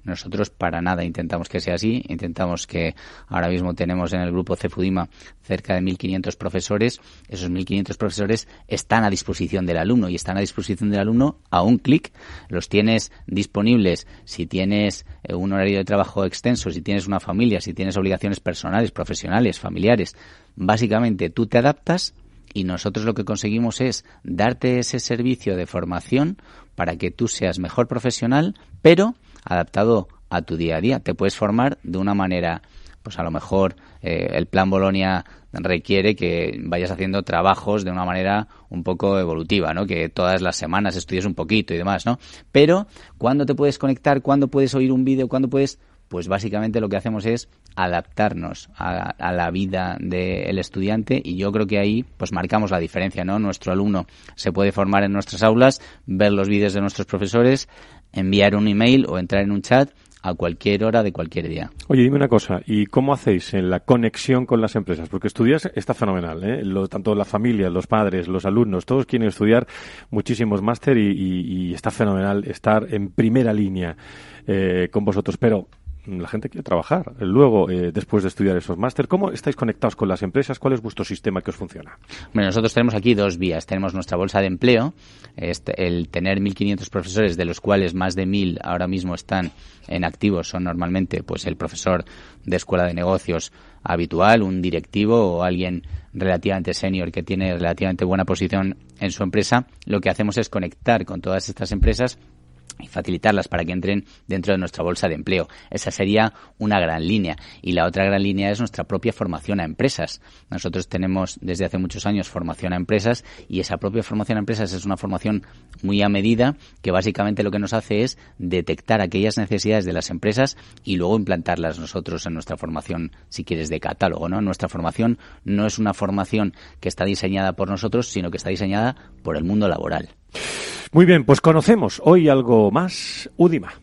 Nosotros para nada intentamos que sea así. Intentamos que ahora mismo tenemos en el grupo Cefudima cerca de mil quinientos profesores. Esos mil quinientos profesores están a disposición del alumno y están a disposición del alumno a un clic. Los tienes disponibles si tienes un horario de trabajo extenso, si tienes una familia, si tienes obligaciones personales, profesionales, familiares. Básicamente tú te adaptas y nosotros lo que conseguimos es darte ese servicio de formación para que tú seas mejor profesional, pero adaptado a tu día a día. Te puedes formar de una manera, pues a lo mejor eh, el plan Bolonia requiere que vayas haciendo trabajos de una manera un poco evolutiva, ¿no? Que todas las semanas estudies un poquito y demás, ¿no? Pero, ¿cuándo te puedes conectar? ¿Cuándo puedes oír un vídeo? ¿Cuándo puedes...? Pues básicamente lo que hacemos es adaptarnos a, a la vida del estudiante y yo creo que ahí pues marcamos la diferencia, ¿no? Nuestro alumno se puede formar en nuestras aulas, ver los vídeos de nuestros profesores, enviar un email o entrar en un chat a cualquier hora de cualquier día. Oye, dime una cosa, ¿y cómo hacéis en la conexión con las empresas? Porque estudiar está fenomenal, ¿eh? Lo, tanto las familias, los padres, los alumnos, todos quieren estudiar muchísimos máster y, y, y está fenomenal estar en primera línea eh, con vosotros, pero la gente quiere trabajar. Luego, eh, después de estudiar esos máster, ¿cómo estáis conectados con las empresas? ¿Cuál es vuestro sistema que os funciona? Bueno, nosotros tenemos aquí dos vías. Tenemos nuestra bolsa de empleo, este, el tener mil quinientos profesores, de los cuales más de mil ahora mismo están en activos, son normalmente pues el profesor de escuela de negocios habitual, un directivo o alguien relativamente senior que tiene relativamente buena posición en su empresa. Lo que hacemos es conectar con todas estas empresas y facilitarlas para que entren dentro de nuestra bolsa de empleo. Esa sería una gran línea. Y la otra gran línea es nuestra propia formación a empresas. Nosotros tenemos desde hace muchos años formación a empresas y esa propia formación a empresas es una formación muy a medida que básicamente lo que nos hace es detectar aquellas necesidades de las empresas y luego implantarlas nosotros en nuestra formación, si quieres, de catálogo, ¿no? Nuestra formación no es una formación que está diseñada por nosotros, sino que está diseñada por el mundo laboral. Muy bien, pues conocemos hoy algo más. Udima.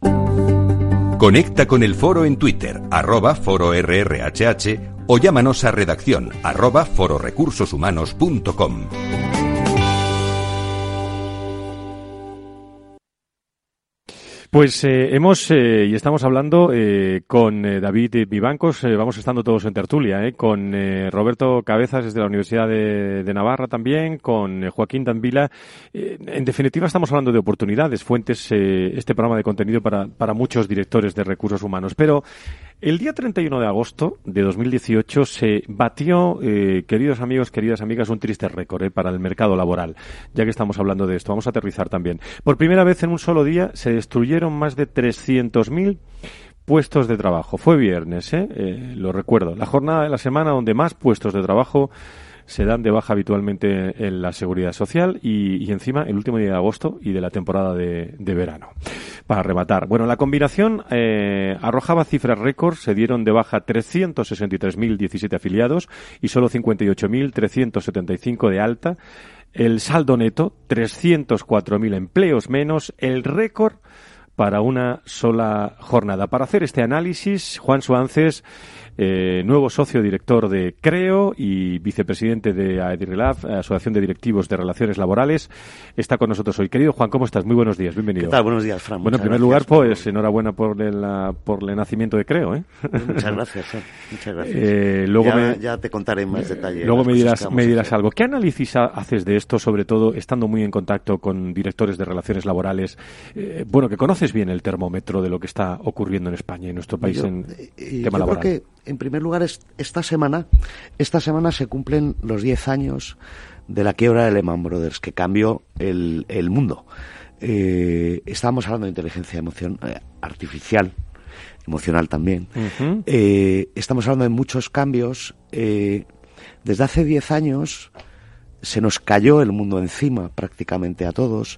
Conecta con el foro en Twitter, arroba foro R R H H, o llámanos a redacción, arroba fororecursoshumanos punto com. Pues eh, hemos eh, y estamos hablando eh, con eh, David Vivancos, eh, vamos estando todos en tertulia, eh, con eh, Roberto Cabezas desde la Universidad de, de Navarra también, con eh, Joaquín Danvila. Eh, en definitiva estamos hablando de oportunidades, fuentes, eh, este programa de contenido para, para muchos directores de recursos humanos. Pero el día treinta y uno de agosto de dos mil dieciocho se batió, eh, queridos amigos, queridas amigas, un triste récord eh, para el mercado laboral, ya que estamos hablando de esto. Vamos a aterrizar también. Por primera vez en un solo día se destruyeron más de trescientos mil puestos de trabajo. Fue viernes, ¿eh? Eh, lo recuerdo. La jornada de la semana donde más puestos de trabajo se dan de baja habitualmente en la seguridad social y, y encima el último día de agosto y de la temporada de, de verano. Para rematar. Bueno, la combinación eh, arrojaba cifras récords, se dieron de baja trescientos sesenta y tres mil diecisiete afiliados y solo cincuenta y ocho mil trescientos setenta y cinco de alta. El saldo neto, trescientos cuatro mil empleos menos, el récord para una sola jornada. Para hacer este análisis, Juan Suances, eh, nuevo socio director de Creo y vicepresidente de AEDIRLAB, Asociación de Directivos de Relaciones Laborales, está con nosotros hoy. Querido Juan, ¿cómo estás? Muy buenos días, bienvenido. ¿Qué tal? Buenos días, Fran. Bueno, en primer lugar, pues enhorabuena por el, por el nacimiento de Creo, ¿eh? Muchas gracias, Fran. Muchas gracias. Eh, luego ya, me, ya te contaré en más detalle. Luego me dirás, me dirás algo. ¿Qué análisis haces de esto, sobre todo estando muy en contacto con directores de relaciones laborales? Eh, bueno, que conoces bien el termómetro de lo que está ocurriendo en España y en nuestro país yo, en eh, tema yo laboral. Creo que, en primer lugar, es, esta semana esta semana se cumplen los diez años de la quiebra de Lehman Brothers, que cambió el, el mundo. Eh, estábamos hablando de inteligencia emocion, eh, artificial, emocional también. Uh-huh. Eh, estamos hablando de muchos cambios. Eh, desde hace diez años se nos cayó el mundo encima prácticamente a todos.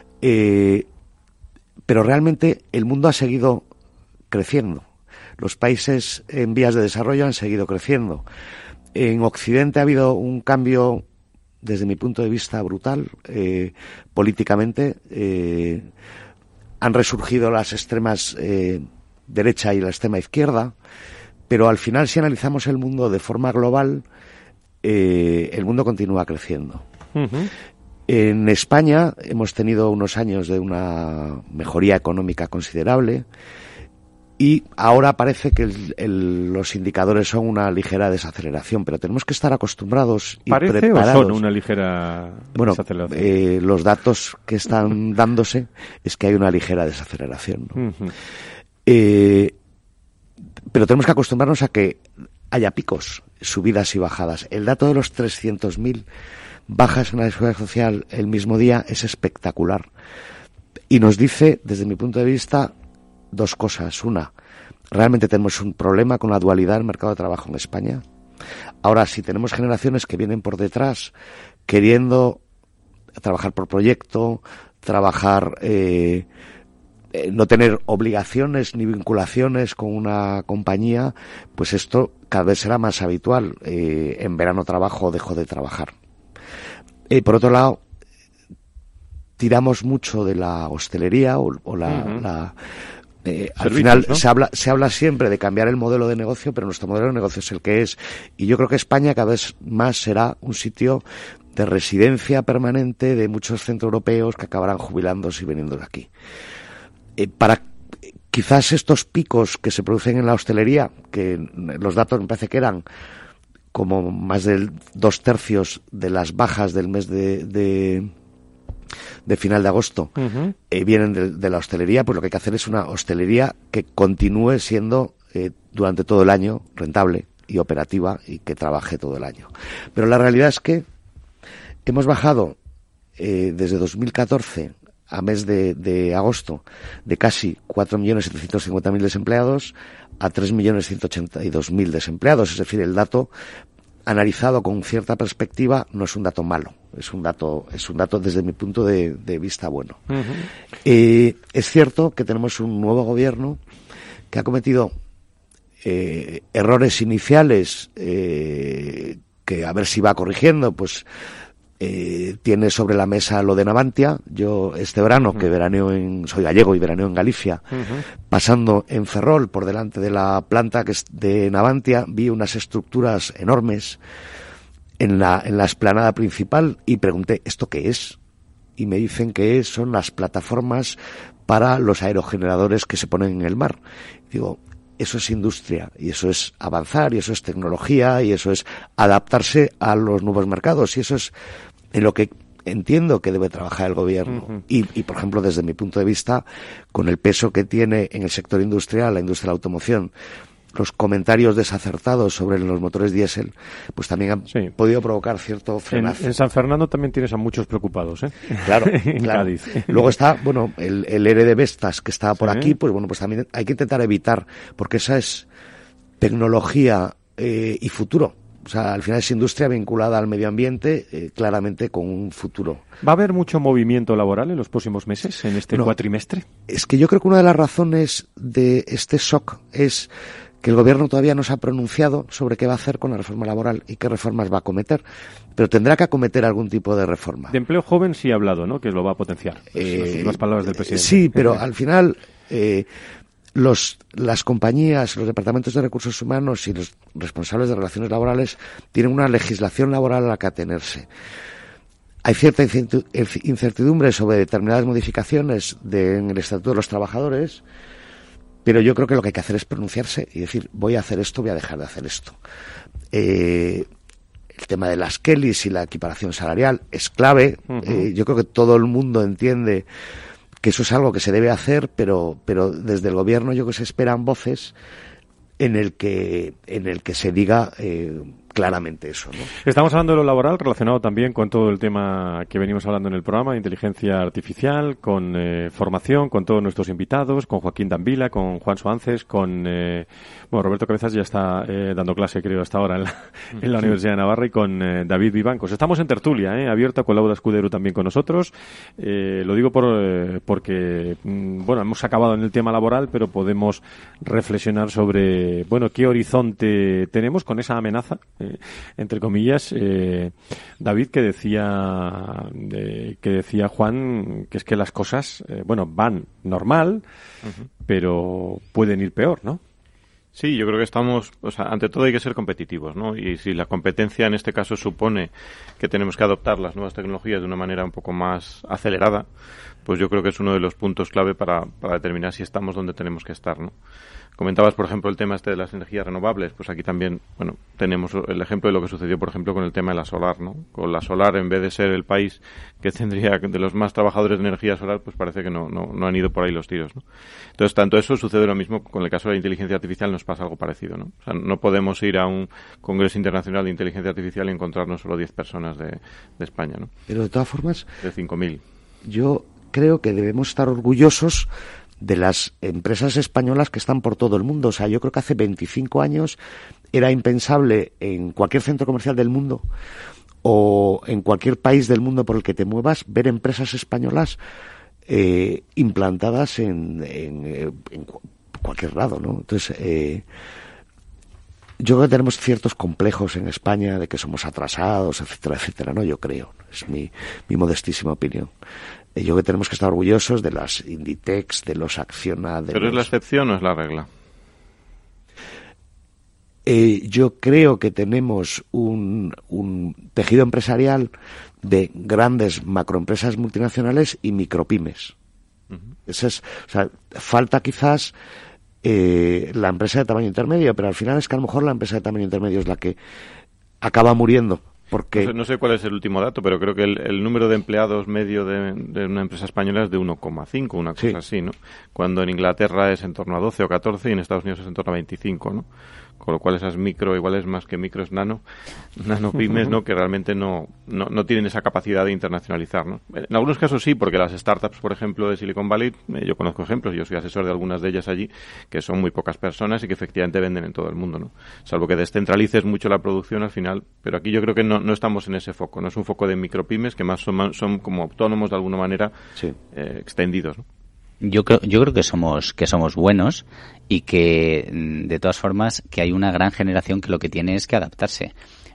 Eh, pero realmente el mundo ha seguido creciendo. Los países en vías de desarrollo han seguido creciendo. En Occidente ha habido un cambio, desde mi punto de vista, brutal. Eh, políticamente eh, han resurgido las extremas eh, derecha y la extrema izquierda, pero al final, si analizamos el mundo de forma global, eh, el mundo continúa creciendo. Uh-huh. En España hemos tenido unos años de una mejoría económica considerable. Y ahora parece que el, el, los indicadores son una ligera desaceleración, pero tenemos que estar acostumbrados y ¿Parece preparados. o son una ligera bueno, desaceleración? Eh, los datos que están dándose es que hay una ligera desaceleración, ¿no? Uh-huh. eh, pero tenemos que acostumbrarnos a que haya picos, subidas y bajadas. El dato de los trescientos mil bajas en la seguridad social el mismo día es espectacular. Y nos dice, desde mi punto de vista, dos cosas. Una, realmente tenemos un problema con la dualidad del mercado de trabajo en España. Ahora, si tenemos generaciones que vienen por detrás queriendo trabajar por proyecto, trabajar, eh, eh, no tener obligaciones ni vinculaciones con una compañía, pues esto cada vez será más habitual. Eh, en verano trabajo o dejo de trabajar. Eh, por otro lado, tiramos mucho de la hostelería o, o la... Uh-huh. la Eh, al Servicios, final ¿no? se habla se habla siempre de cambiar el modelo de negocio, pero nuestro modelo de negocio es el que es, y yo creo que España cada vez más será un sitio de residencia permanente de muchos centroeuropeos que acabarán jubilándose y viniendo de aquí. Eh, para quizás estos picos que se producen en la hostelería, que los datos me parece que eran como más de dos tercios de las bajas del mes de, de de final de agosto, uh-huh. eh, vienen de, de la hostelería, pues lo que hay que hacer es una hostelería que continúe siendo eh, durante todo el año rentable y operativa y que trabaje todo el año. Pero la realidad es que hemos bajado eh, desde dos mil catorce a mes de, de agosto de casi cuatro millones setecientos cincuenta mil desempleados a tres millones ciento ochenta y dos mil desempleados, es decir, el dato analizado con cierta perspectiva no es un dato malo, es un dato es un dato desde mi punto de, de vista bueno. Uh-huh. Eh, es cierto que tenemos un nuevo gobierno que ha cometido eh, errores iniciales eh, que a ver si va corrigiendo, pues eh, tiene sobre la mesa lo de Navantia. Yo este verano, uh-huh. que veraneo en, soy gallego y veraneo en Galicia, uh-huh. pasando en Ferrol por delante de la planta que es de Navantia, vi unas estructuras enormes en la, en la explanada principal y pregunté, ¿esto qué es? Y me dicen que son las plataformas para los aerogeneradores que se ponen en el mar. Digo, eso es industria, y eso es avanzar, y eso es tecnología, y eso es adaptarse a los nuevos mercados, y eso es en lo que entiendo que debe trabajar el gobierno. Uh-huh. Y, y, por ejemplo, desde mi punto de vista, con el peso que tiene en el sector industrial, la industria de la automoción, los comentarios desacertados sobre los motores diésel, pues también han sí. podido provocar cierto frenazo. En, en San Fernando también tienes a muchos preocupados, ¿eh? Claro, claro. Cádiz. Luego está, bueno, el, el E R E de Vestas que está por sí. aquí, pues bueno, pues también hay que intentar evitar, porque esa es tecnología eh, y futuro. O sea, al final es industria vinculada al medio ambiente, eh, claramente con un futuro. ¿Va a haber mucho movimiento laboral en los próximos meses, en este no, cuatrimestre? Es que yo creo que una de las razones de este shock es que el gobierno todavía no se ha pronunciado sobre qué va a hacer con la reforma laboral y qué reformas va a acometer, pero tendrá que acometer algún tipo de reforma. De empleo joven sí ha hablado, ¿no?, que lo va a potenciar. Eh, las, las palabras del presidente. Sí, pero al final eh, los, las compañías, los departamentos de recursos humanos y los responsables de relaciones laborales tienen una legislación laboral a la que atenerse. Hay cierta incertidumbre sobre determinadas modificaciones de, en el Estatuto de los Trabajadores, pero yo creo que lo que hay que hacer es pronunciarse y decir, voy a hacer esto, voy a dejar de hacer esto. Eh, el tema de las Kellys y la equiparación salarial es clave. Uh-huh. Eh, yo creo que todo el mundo entiende que eso es algo que se debe hacer, pero, pero desde el gobierno yo creo que se esperan voces en el que, en el que se diga eh, claramente eso, ¿no? Estamos hablando de lo laboral relacionado también con todo el tema que venimos hablando en el programa, de inteligencia artificial, con eh, formación, con todos nuestros invitados, con Joaquín Danvila, con Juan Soances, con eh, bueno, Roberto Cabezas ya está eh, dando clase, creo, hasta ahora en la, en la Universidad de Navarra, y con eh, David Vivancos. Estamos en tertulia, eh, abierta, con Laura Escudero también con nosotros. Eh, lo digo por eh, porque, mm, bueno, hemos acabado en el tema laboral, pero podemos reflexionar sobre, bueno, qué horizonte tenemos con esa amenaza, Eh, entre comillas, eh, David, que decía eh, que decía Juan, que es que las cosas, eh, bueno, van normal, uh-huh. pero pueden ir peor, ¿no? Sí, yo creo que estamos, o sea, ante todo hay que ser competitivos, ¿no? Y si la competencia en este caso supone que tenemos que adoptar las nuevas tecnologías de una manera un poco más acelerada, pues yo creo que es uno de los puntos clave para, para determinar si estamos donde tenemos que estar, ¿no? Comentabas, por ejemplo, el tema este de las energías renovables. Pues aquí también, bueno, tenemos el ejemplo de lo que sucedió, por ejemplo, con el tema de la solar, ¿no? Con la solar, en vez de ser el país que tendría de los más trabajadores de energía solar, pues parece que no, no, no han ido por ahí los tiros, ¿no? Entonces, tanto eso sucede lo mismo con el caso de la inteligencia artificial, nos pasa algo parecido, ¿no? O sea, no podemos ir a un congreso internacional de inteligencia artificial y encontrarnos solo diez personas de, de España, ¿no? Pero de todas formas... De cinco mil. Yo creo que debemos estar orgullosos de las empresas españolas que están por todo el mundo. O sea, yo creo que hace veinticinco años era impensable en cualquier centro comercial del mundo o en cualquier país del mundo por el que te muevas ver empresas españolas eh, implantadas en, en, en cualquier lado, ¿no? Entonces, eh, yo creo que tenemos ciertos complejos en España de que somos atrasados, etcétera, etcétera, ¿no? Yo creo. Es mi, mi modestísima opinión. Yo creo que tenemos que estar orgullosos de las Inditex, de los Acciona... De ¿Pero los... es la excepción o es la regla? Eh, yo creo que tenemos un, un tejido empresarial de grandes macroempresas multinacionales y micropymes. Uh-huh. Ese es, o sea, falta quizás eh, la empresa de tamaño intermedio, pero al final es que a lo mejor la empresa de tamaño intermedio es la que acaba muriendo. Porque... No sé, no sé cuál es el último dato, pero creo que el, el número de empleados medio de, de una empresa española es de uno coma cinco, una cosa sí. así, ¿no? Cuando en Inglaterra es en torno a doce o catorce y en Estados Unidos es en torno a veinticinco, ¿no? Con lo cual esas micro, igual es más que micro, es nano, nano pymes, ¿no? Que realmente no, no, no tienen esa capacidad de internacionalizar, ¿no? En algunos casos sí, porque las startups, por ejemplo, de Silicon Valley, eh, yo conozco ejemplos, yo soy asesor de algunas de ellas allí, que son muy pocas personas y que efectivamente venden en todo el mundo, ¿no? Salvo que descentralices mucho la producción al final, pero aquí yo creo que no, no estamos en ese foco, no es un foco de micropymes que más son, son como autónomos de alguna manera sí. eh, extendidos, ¿no? Yo creo, yo creo que somos que somos buenos y que, de todas formas, que hay una gran generación que lo que tiene es que adaptarse.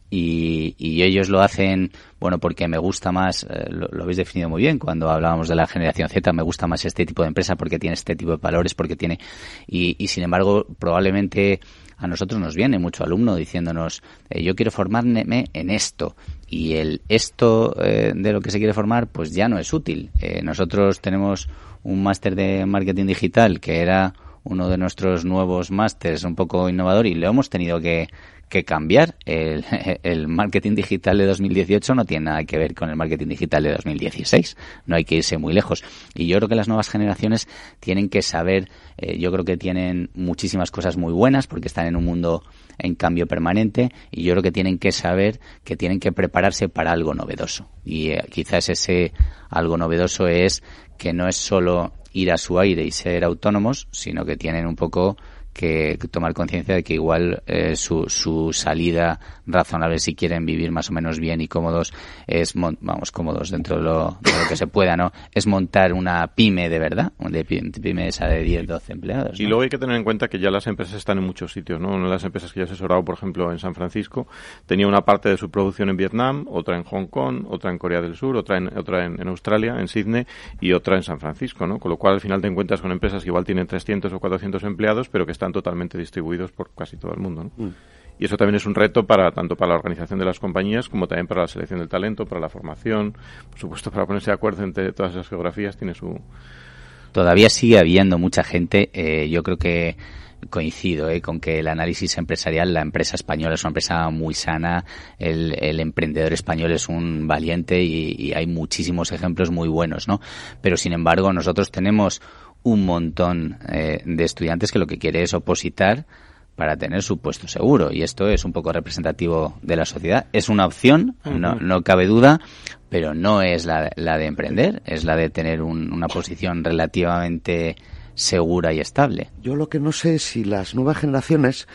Y, y ellos lo hacen, bueno, porque me gusta más, eh, lo, lo habéis definido muy bien cuando hablábamos de la generación Z, me gusta más este tipo de empresa porque tiene este tipo de valores, porque tiene... Y, y sin embargo, probablemente a nosotros nos viene mucho alumno diciéndonos, eh, yo quiero formarme en esto. Y el esto eh, de lo que se quiere formar, pues ya no es útil. Eh, nosotros tenemos un máster de marketing digital que era uno de nuestros nuevos másters un poco innovador y lo hemos tenido que, que cambiar. El, el marketing digital de dos mil dieciocho no tiene nada que ver con el marketing digital de dos mil dieciséis. No hay que irse muy lejos. Y yo creo que las nuevas generaciones tienen que saber, eh, yo creo que tienen muchísimas cosas muy buenas porque están en un mundo en cambio permanente y yo creo que tienen que saber que tienen que prepararse para algo novedoso. Y eh, quizás ese algo novedoso es que no es solo ir a su aire y ser autónomos, sino que tienen un poco que tomar conciencia de que igual eh, su, su salida razonable, si quieren vivir más o menos bien y cómodos, es, mon- vamos, cómodos dentro de lo, de lo que se pueda, ¿no? Es montar una pyme de verdad, una pyme esa de diez, doce empleados, ¿no? Y luego hay que tener en cuenta que ya las empresas están en muchos sitios, ¿no? Una de las empresas que yo he asesorado, por ejemplo, en San Francisco, tenía una parte de su producción en Vietnam, otra en Hong Kong, otra en Corea del Sur, otra en, otra en, en Australia, en Sydney, y otra en San Francisco, ¿no? Con lo cual al final te encuentras con empresas que igual tienen trescientos o cuatrocientos empleados, pero que están totalmente distribuidos por casi todo el mundo, ¿no? Mm. Y eso también es un reto para tanto para la organización de las compañías como también para la selección del talento, para la formación, por supuesto para ponerse de acuerdo entre todas esas geografías tiene su... Todavía sigue habiendo mucha gente, eh, yo creo que coincido eh, con que el análisis empresarial, la empresa española es una empresa muy sana, el, el emprendedor español es un valiente y, y hay muchísimos ejemplos muy buenos, ¿no? Pero sin embargo nosotros tenemos un montón eh, de estudiantes que lo que quiere es opositar para tener su puesto seguro y esto es un poco representativo de la sociedad. Es una opción, uh-huh. no, no cabe duda, pero no es la, la de emprender, es la de tener un, una posición relativamente segura y estable. Yo lo que no sé es si las nuevas generaciones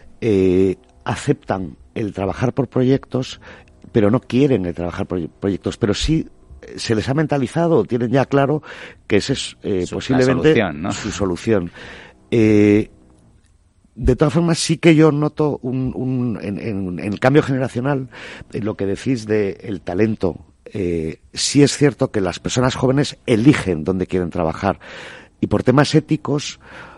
eh, aceptan el trabajar por proyectos, pero no quieren el trabajar por proyectos, pero sí se les ha mentalizado, tienen ya claro que esa es eh, su, posiblemente solución, ¿no? su solución. Eh, de todas formas, sí que yo noto un, un en, en, en el cambio generacional, en lo que decís de el talento. Eh, sí es cierto que las personas jóvenes eligen dónde quieren trabajar y por temas éticos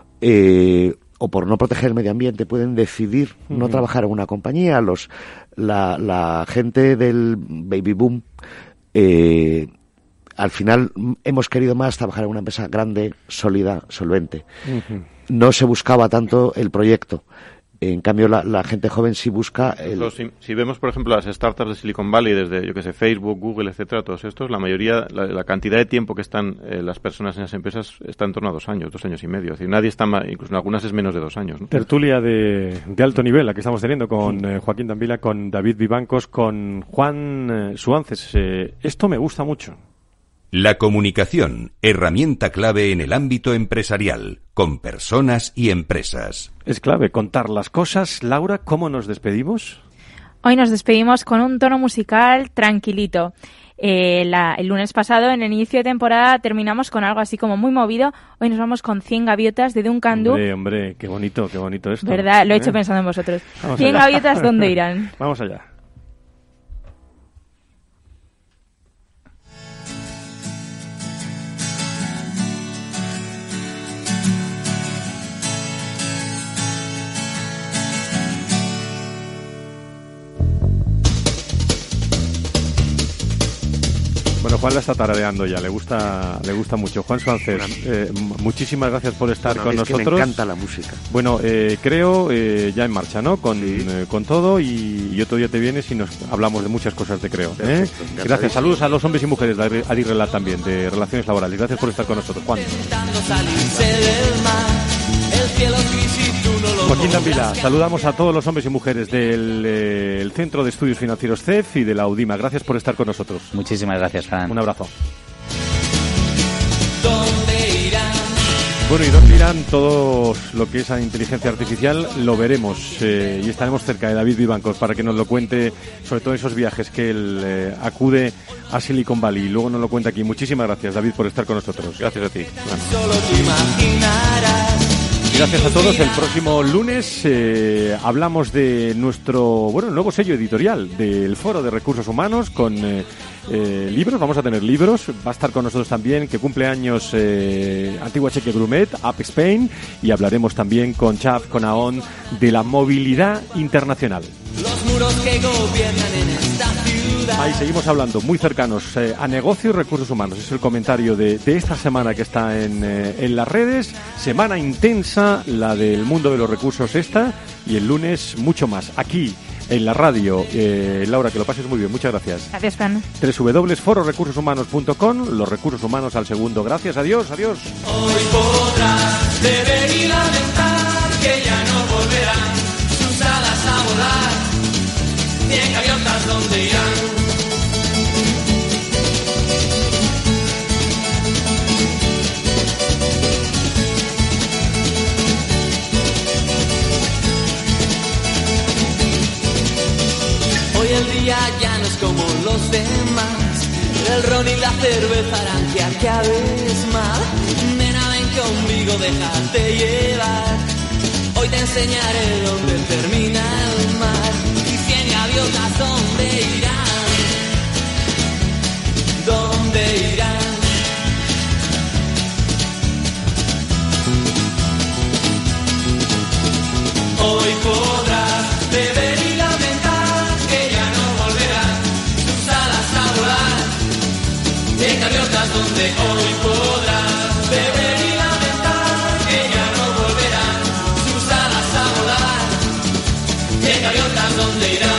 eh, o por no proteger el medio ambiente pueden decidir uh-huh. no trabajar en una compañía. Los la, la gente del baby boom Eh, al final hemos querido más trabajar en una empresa grande, sólida, solvente. Uh-huh. No se buscaba tanto el proyecto. En cambio, la, la gente joven sí busca... El... Si, si vemos, por ejemplo, las startups de Silicon Valley, desde, yo que sé, Facebook, Google, etcétera, todos estos, la mayoría, la, la cantidad de tiempo que están eh, las personas en esas empresas está en torno a dos años, dos años y medio. Es decir, nadie está más, incluso en algunas es menos de dos años, ¿no? Tertulia de, de alto nivel, la que estamos teniendo con eh, Joaquín Dambila, con David Vivancos, con Juan eh, Suances. Eh, esto me gusta mucho. La comunicación, herramienta clave en el ámbito empresarial, con personas y empresas. Es clave contar las cosas. Laura, ¿cómo nos despedimos? Hoy nos despedimos con un tono musical tranquilito. Eh, la, el lunes pasado, en el inicio de temporada, terminamos con algo así como muy movido. Hoy nos vamos con cien gaviotas de Duncan Du. Hombre, hombre, qué bonito, qué bonito esto. ¿Verdad? Lo he hecho ¿Eh? pensando en vosotros. Vamos cien allá. gaviotas, ¿dónde irán? Vamos allá. Bueno, Juan la está tarareando ya, le gusta le gusta mucho. Juan Suances, eh, muchísimas gracias por estar bueno, con es nosotros. Que me encanta la música. Bueno, eh, creo eh, ya en marcha, ¿no? Con, sí. eh, con todo y, y otro día te vienes y nos hablamos de muchas cosas de Creo. ¿eh? Gracias, saludos a los hombres y mujeres de Adirrelat también, de Relaciones Laborales. Gracias por estar con nosotros, Juan. Joaquín Dambila, saludamos a todos los hombres y mujeres del eh, el Centro de Estudios Financieros C E F y de la UDIMA. Gracias por estar con nosotros. Muchísimas gracias, Fran. Un abrazo. Bueno, y dónde irán todo lo que es a inteligencia artificial lo veremos eh, y estaremos cerca de David Vivancos para que nos lo cuente, sobre todo esos viajes que él eh, acude a Silicon Valley y luego nos lo cuenta aquí. Muchísimas gracias, David, por estar con nosotros. Gracias a ti. Bueno. Gracias a todos. El próximo lunes eh, hablamos de nuestro, bueno, nuevo sello editorial del Foro de Recursos Humanos con eh, eh, libros. Vamos a tener libros. Va a estar con nosotros también, que cumple años, eh, Antigua Chequia Grumet, Up Spain, y hablaremos también con Chaf, con Aon, de la movilidad internacional. Los muros que gobiernan en esta ciudad. Ahí seguimos hablando, muy cercanos eh, a negocio y recursos humanos. Es el comentario de, de esta semana que está en, eh, en las redes. Semana intensa, la del mundo de los recursos esta, y el lunes mucho más. Aquí, en la radio. Eh, Laura, que lo pases muy bien. Muchas gracias. Gracias, Fran. doble u doble u doble u punto foro recursos humanos punto com. Los recursos humanos al segundo. Gracias. Adiós. Adiós. Hoy podrás beber y lamentar que ya no volverán sus alas a volar. Cien gaviotas, ¿dónde irán? Hoy el día ya no es como los demás. El ron y la cerveza harán que acabes mal. Nena, ven conmigo, déjate llevar. Hoy te enseñaré dónde termina el mar. Y cien gaviotas, ¿dónde irán? ¿Dónde irán? Hoy podrás beber y lamentar que ya no volverán sus alas a volar. Cien gaviotas, donde hoy podrás beber y lamentar que ya no volverán sus alas a volar. Cien gaviotas, donde irán.